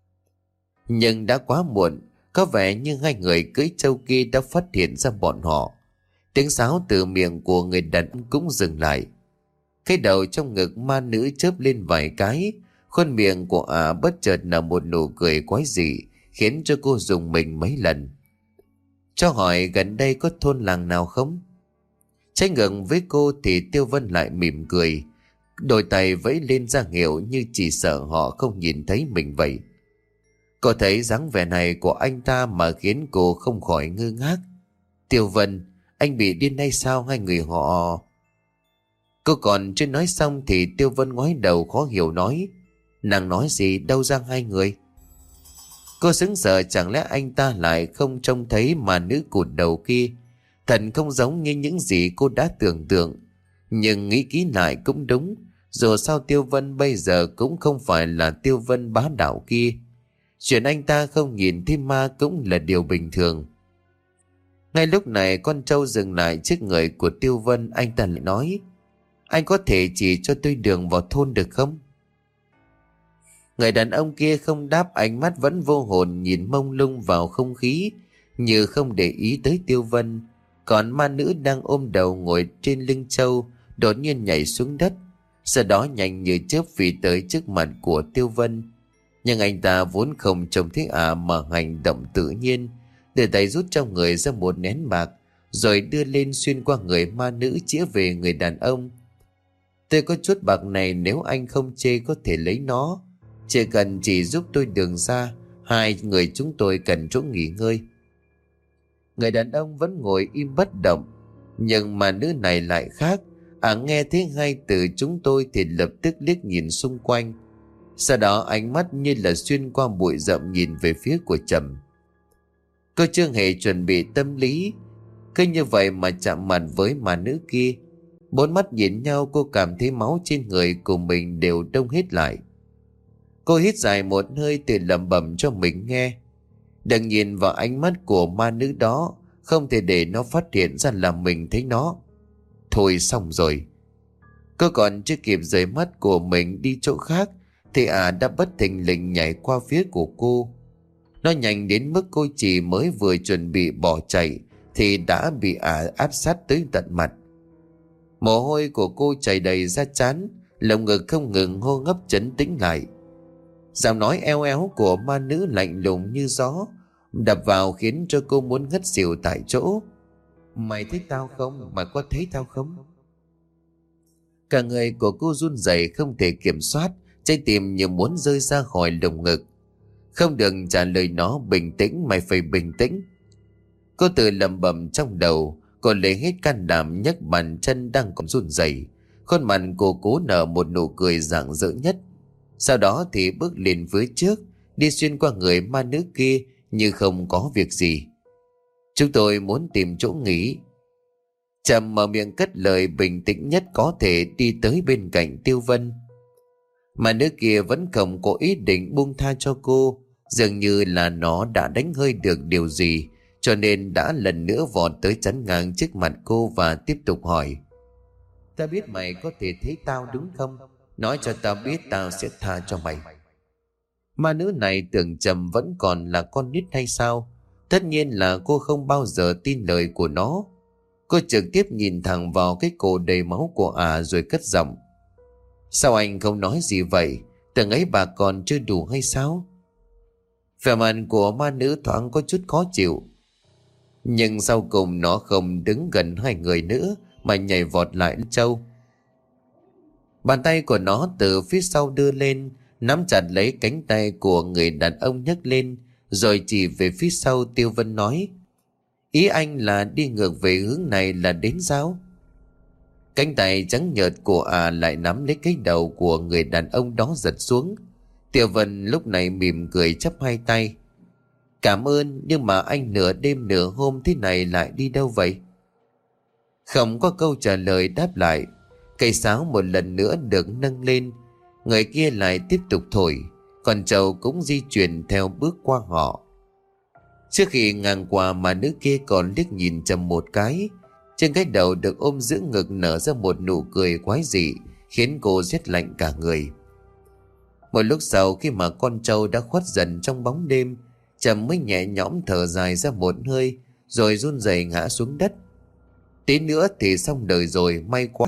Nhưng đã quá muộn, có vẻ như hai người cưỡi trâu kia đã phát hiện ra bọn họ. Tiếng sáo từ miệng của người đàn ông cũng dừng lại. Cái đầu trong ngực ma nữ chớp lên vài cái, khuôn miệng của ả bất chợt nở một nụ cười quái dị, khiến cho cô rùng mình mấy lần. Cho hỏi gần đây có thôn làng nào không? Trái ngược với cô thì Tiêu Vân lại mỉm cười, đôi tay vẫy lên ra hiệu như chỉ sợ họ không nhìn thấy mình vậy. Cô thấy dáng vẻ này của anh ta mà khiến cô không khỏi ngơ ngác. Tiêu Vân, anh bị điên hay sao? Hai người họ... Cô còn chưa nói xong thì Tiêu Vân ngoái đầu khó hiểu nói. Nàng nói gì, đâu ra hai người? Cô sững sờ, chẳng lẽ anh ta lại không trông thấy mà nữ cụt đầu kia? Thật không giống như những gì cô đã tưởng tượng. Nhưng nghĩ kỹ lại cũng đúng. Dù sao Tiêu Vân bây giờ cũng không phải là Tiêu Vân bá đạo kia. Chuyện anh ta không nhìn thấy ma cũng là điều bình thường. Ngay lúc này con trâu dừng lại trước người của Tiêu Vân. Anh ta lại nói. Anh có thể chỉ cho tôi đường vào thôn được không? Người đàn ông kia không đáp, ánh mắt vẫn vô hồn nhìn mông lung vào không khí, như không để ý tới Tiêu Vân. Còn ma nữ đang ôm đầu ngồi trên lưng trâu đột nhiên nhảy xuống đất, sau đó nhanh như chớp phi tới trước mặt của Tiêu Vân. Nhưng anh ta vốn không trông thấy ả mà hành động tự nhiên, đưa tay rút trong người ra một nén bạc, rồi đưa lên xuyên qua người ma nữ chĩa về người đàn ông. Tôi có chút bạc này, nếu anh không chê có thể lấy nó. Chỉ cần chỉ giúp tôi đường ra, hai người chúng tôi cần chỗ nghỉ ngơi. Người đàn ông vẫn ngồi im bất động, nhưng mà nữ này lại khác. À nghe thấy hai từ chúng tôi thì lập tức liếc nhìn xung quanh. Sau đó ánh mắt như là xuyên qua bụi rậm nhìn về phía của Trầm. Cô chưa hề chuẩn bị tâm lý, cứ như vậy mà chạm mặt với ma nữ kia. Bốn mắt nhìn nhau, cô cảm thấy máu trên người của mình đều đông hết lại. Cô hít dài một hơi tự lẩm bẩm cho mình nghe. Đừng nhìn vào ánh mắt của ma nữ đó, không thể để nó phát hiện ra là mình thấy nó. Thôi xong rồi. Cô còn chưa kịp rời mắt của mình đi chỗ khác thì ả đã bất thình lình nhảy qua phía của cô. Nó nhanh đến mức cô chỉ mới vừa chuẩn bị bỏ chạy thì đã bị ả áp sát tới tận mặt. Mồ hôi của cô chảy đầy ra trán, lồng ngực không ngừng hô hấp trấn tĩnh lại. Giọng nói eo éo của ma nữ lạnh lùng như gió đập vào khiến cho cô muốn ngất xỉu tại chỗ. Mày thấy tao không? Mày có thấy tao không? Cả người của cô run rẩy không thể kiểm soát, trái tim như muốn rơi ra khỏi lồng ngực. Không được trả lời nó, bình tĩnh, mày phải bình tĩnh. Cô tự lẩm bẩm trong đầu. Cô lấy hết can đảm nhấc bàn chân đang còn run rẩy, khuôn mặt cô cố nở một nụ cười rạng rỡ nhất. Sau đó thì bước lên phía trước, đi xuyên qua người ma nữ kia như không có việc gì. Chúng tôi muốn tìm chỗ nghỉ. Trầm mở miệng cất lời bình tĩnh nhất có thể, đi tới bên cạnh Tiêu Vân. Mà nữ kia vẫn không có ý định buông tha cho cô, dường như là nó đã đánh hơi được điều gì, cho nên đã lần nữa vọt tới chắn ngang trước mặt cô và tiếp tục hỏi. Ta biết mày có thể thấy tao đúng không? Nói cho tao biết, tao sẽ tha cho mày. Ma nữ này tưởng Trầm vẫn còn là con nít hay sao? Tất nhiên là cô không bao giờ tin lời của nó. Cô trực tiếp nhìn thẳng vào cái cổ đầy máu của ả rồi cất giọng. Sao anh không nói gì vậy? Từng ấy bà còn chưa đủ hay sao? Vẻ mặt của ma nữ thoáng có chút khó chịu. Nhưng sau cùng nó không đứng gần hai người nữa mà nhảy vọt lại Châu. Bàn tay của nó từ phía sau đưa lên, nắm chặt lấy cánh tay của người đàn ông nhấc lên, rồi chỉ về phía sau. Tiêu Vân nói, ý anh là đi ngược về hướng này là đến sao? Cánh tay trắng nhợt của à lại nắm lấy cái đầu của người đàn ông đó giật xuống. Tiêu Vân lúc này mỉm cười chắp hai tay. Cảm ơn, nhưng mà anh nửa đêm nửa hôm thế này lại đi đâu vậy? Không có câu trả lời đáp lại. Cây sáo một lần nữa được nâng lên, người kia lại tiếp tục thổi, còn Châu cũng di chuyển theo bước qua họ. Trước khi ngang qua mà nữ kia còn liếc nhìn Trầm một cái. Trên cái đầu được ôm giữ ngực nở ra một nụ cười quái dị, khiến cô rét lạnh cả người. Một lúc sau, khi mà con trâu đã khuất dần trong bóng đêm, Trầm mới nhẹ nhõm thở dài ra một hơi, rồi run rẩy ngã xuống đất. Tí nữa thì xong đời rồi, may quá.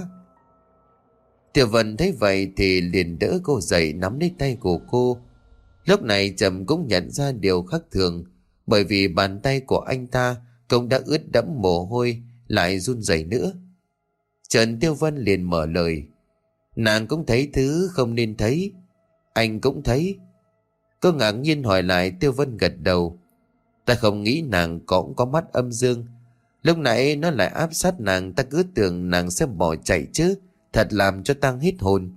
Tiểu Vân thấy vậy thì liền đỡ cô dậy, nắm lấy tay của cô. Lúc này Trầm cũng nhận ra điều khác thường, bởi vì bàn tay của anh ta cũng đã ướt đẫm mồ hôi, lại run rẩy nữa. Trần Tiêu Vân liền mở lời. Nàng cũng thấy thứ không nên thấy. Anh cũng thấy. Cô ngạc nhiên hỏi lại. Tiêu Vân gật đầu. Ta không nghĩ nàng cũng có mắt âm dương. Lúc nãy nó lại áp sát nàng, ta cứ tưởng nàng sẽ bỏ chạy chứ. Thật làm cho ta hít hồn.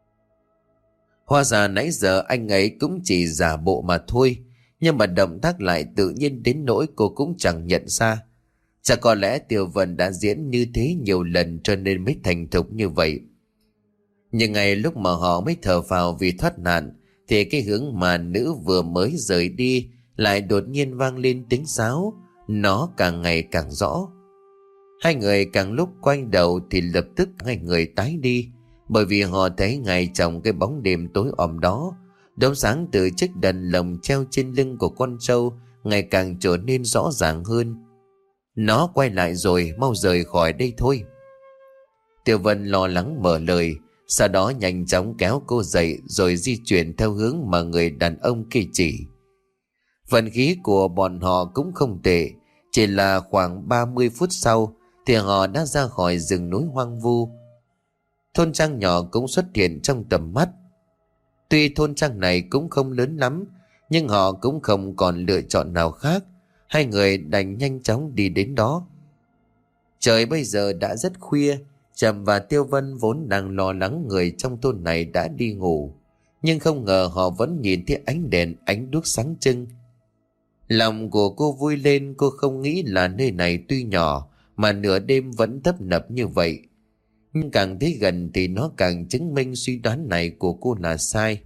Hóa ra nãy giờ anh ấy cũng chỉ giả bộ mà thôi, nhưng mà động tác lại tự nhiên đến nỗi cô cũng chẳng nhận ra. Chắc có lẽ Tiểu Vân đã diễn như thế nhiều lần cho nên mới thành thục như vậy. Nhưng ngay lúc mà họ mới thở phào vì thoát nạn, thì cái hướng mà nữ vừa mới rời đi lại đột nhiên vang lên tiếng sáo. Nó càng ngày càng rõ. Hai người càng lúc quay đầu thì lập tức hai người tái đi, bởi vì họ thấy ngay trong cái bóng đêm tối om đó, đốm sáng từ chiếc đèn lồng treo trên lưng của con trâu ngày càng trở nên rõ ràng hơn. Nó quay lại rồi, mau rời khỏi đây thôi. Tiểu Vân lo lắng mở lời, sau đó nhanh chóng kéo cô dậy rồi di chuyển theo hướng mà người đàn ông kia chỉ. Vận khí của bọn họ cũng không tệ, chỉ là khoảng ba mươi phút sau thì họ đã ra khỏi rừng núi hoang vu. Thôn trang nhỏ cũng xuất hiện trong tầm mắt. Tuy thôn trang này cũng không lớn lắm, nhưng họ cũng không còn lựa chọn nào khác. Hai người đành nhanh chóng đi đến đó. Trời bây giờ đã rất khuya, Trầm và Tiêu Vân vốn đang lo lắng người trong thôn này đã đi ngủ, nhưng không ngờ họ vẫn nhìn thấy ánh đèn ánh đuốc sáng trưng. Lòng của cô vui lên, cô không nghĩ là nơi này tuy nhỏ mà nửa đêm vẫn tấp nập như vậy. Nhưng càng thấy gần thì nó càng chứng minh suy đoán này của cô là sai.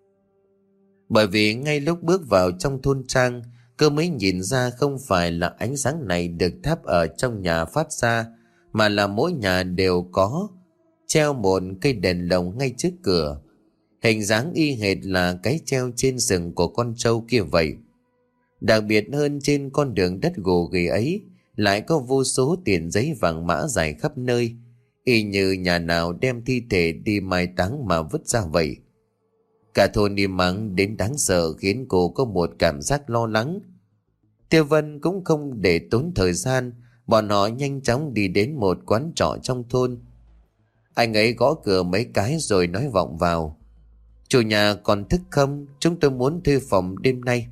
Bởi vì ngay lúc bước vào trong thôn trang, cô mới nhìn ra không phải là ánh sáng này được thắp ở trong nhà phát ra, mà là mỗi nhà đều có treo một cây đèn lồng ngay trước cửa. Hình dáng y hệt là cái treo trên sừng của con trâu kia vậy. Đặc biệt hơn, trên con đường đất gồ ghề ấy lại có vô số tiền giấy vàng mã dài khắp nơi, y như nhà nào đem thi thể đi mai táng mà vứt ra vậy. Cả thôn im mắng đến đáng sợ, khiến cô có một cảm giác lo lắng. Tiêu Vân cũng không để tốn thời gian, bọn họ nhanh chóng đi đến một quán trọ trong thôn. Anh ấy gõ cửa mấy cái rồi nói vọng vào: "Chủ nhà còn thức không? Chúng tôi muốn thuê phòng đêm nay."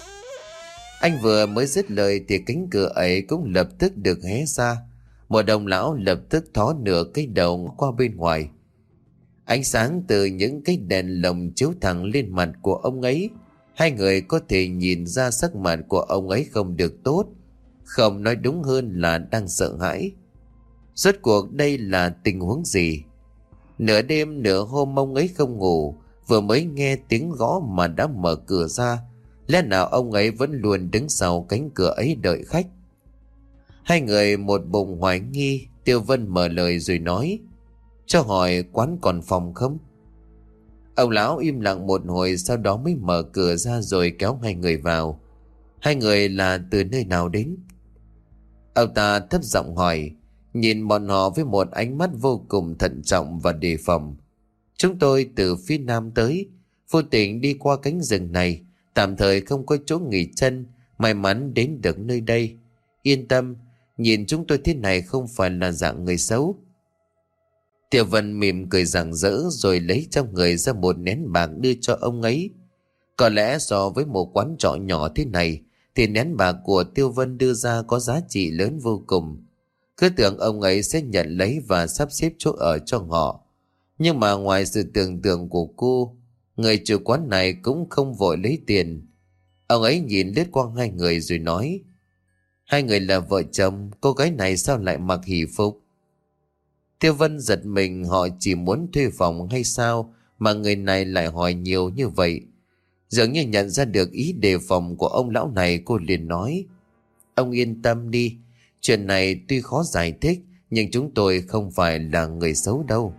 Anh vừa mới dứt lời thì cánh cửa ấy cũng lập tức được hé ra. Một ông lão lập tức thó nửa cái đầu qua bên ngoài. Ánh sáng từ những cái đèn lồng chiếu thẳng lên mặt của ông ấy. Hai người có thể nhìn ra sắc mặt của ông ấy không được tốt, không nói đúng hơn là đang sợ hãi. Rốt cuộc đây là tình huống gì? Nửa đêm nửa hôm ông ấy không ngủ, vừa mới nghe tiếng gõ mà đã mở cửa ra. Lẽ nào ông ấy vẫn luôn đứng sau cánh cửa ấy đợi khách? Hai người một bụng hoài nghi. Tiêu Vân mở lời rồi nói: "Cho hỏi quán còn phòng không?" Ông lão im lặng một hồi, sau đó mới mở cửa ra rồi kéo hai người vào. "Hai người là từ nơi nào đến?" Ông ta thấp giọng hỏi, nhìn bọn họ với một ánh mắt vô cùng thận trọng và đề phòng. "Chúng tôi từ phía nam tới, vô tình đi qua cánh rừng này, tạm thời không có chỗ nghỉ chân, may mắn đến được nơi đây. Yên tâm, nhìn chúng tôi thế này không phải là dạng người xấu." Tiêu Vân mỉm cười rạng rỡ rồi lấy trong người ra một nén bạc đưa cho ông ấy. Có lẽ so với một quán trọ nhỏ thế này thì nén bạc của Tiêu Vân đưa ra có giá trị lớn vô cùng. Cứ tưởng ông ấy sẽ nhận lấy và sắp xếp chỗ ở cho họ. Nhưng mà ngoài sự tưởng tượng của cô, người chủ quán này cũng không vội lấy tiền. Ông ấy nhìn lướt qua hai người rồi nói: "Hai người là vợ chồng, cô gái này sao lại mặc hỷ phục?" Tiêu Vân giật mình, họ chỉ muốn thuê phòng hay sao mà người này lại hỏi nhiều như vậy. Dường như nhận ra được ý đề phòng của ông lão này, cô liền nói: "Ông yên tâm đi, chuyện này tuy khó giải thích nhưng chúng tôi không phải là người xấu đâu."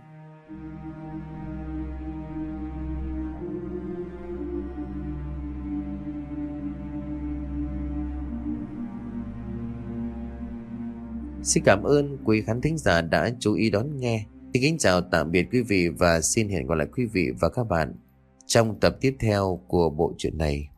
Xin cảm ơn quý khán thính giả đã chú ý đón nghe. Xin kính chào tạm biệt quý vị và xin hẹn gặp lại quý vị và các bạn trong tập tiếp theo của bộ truyện này.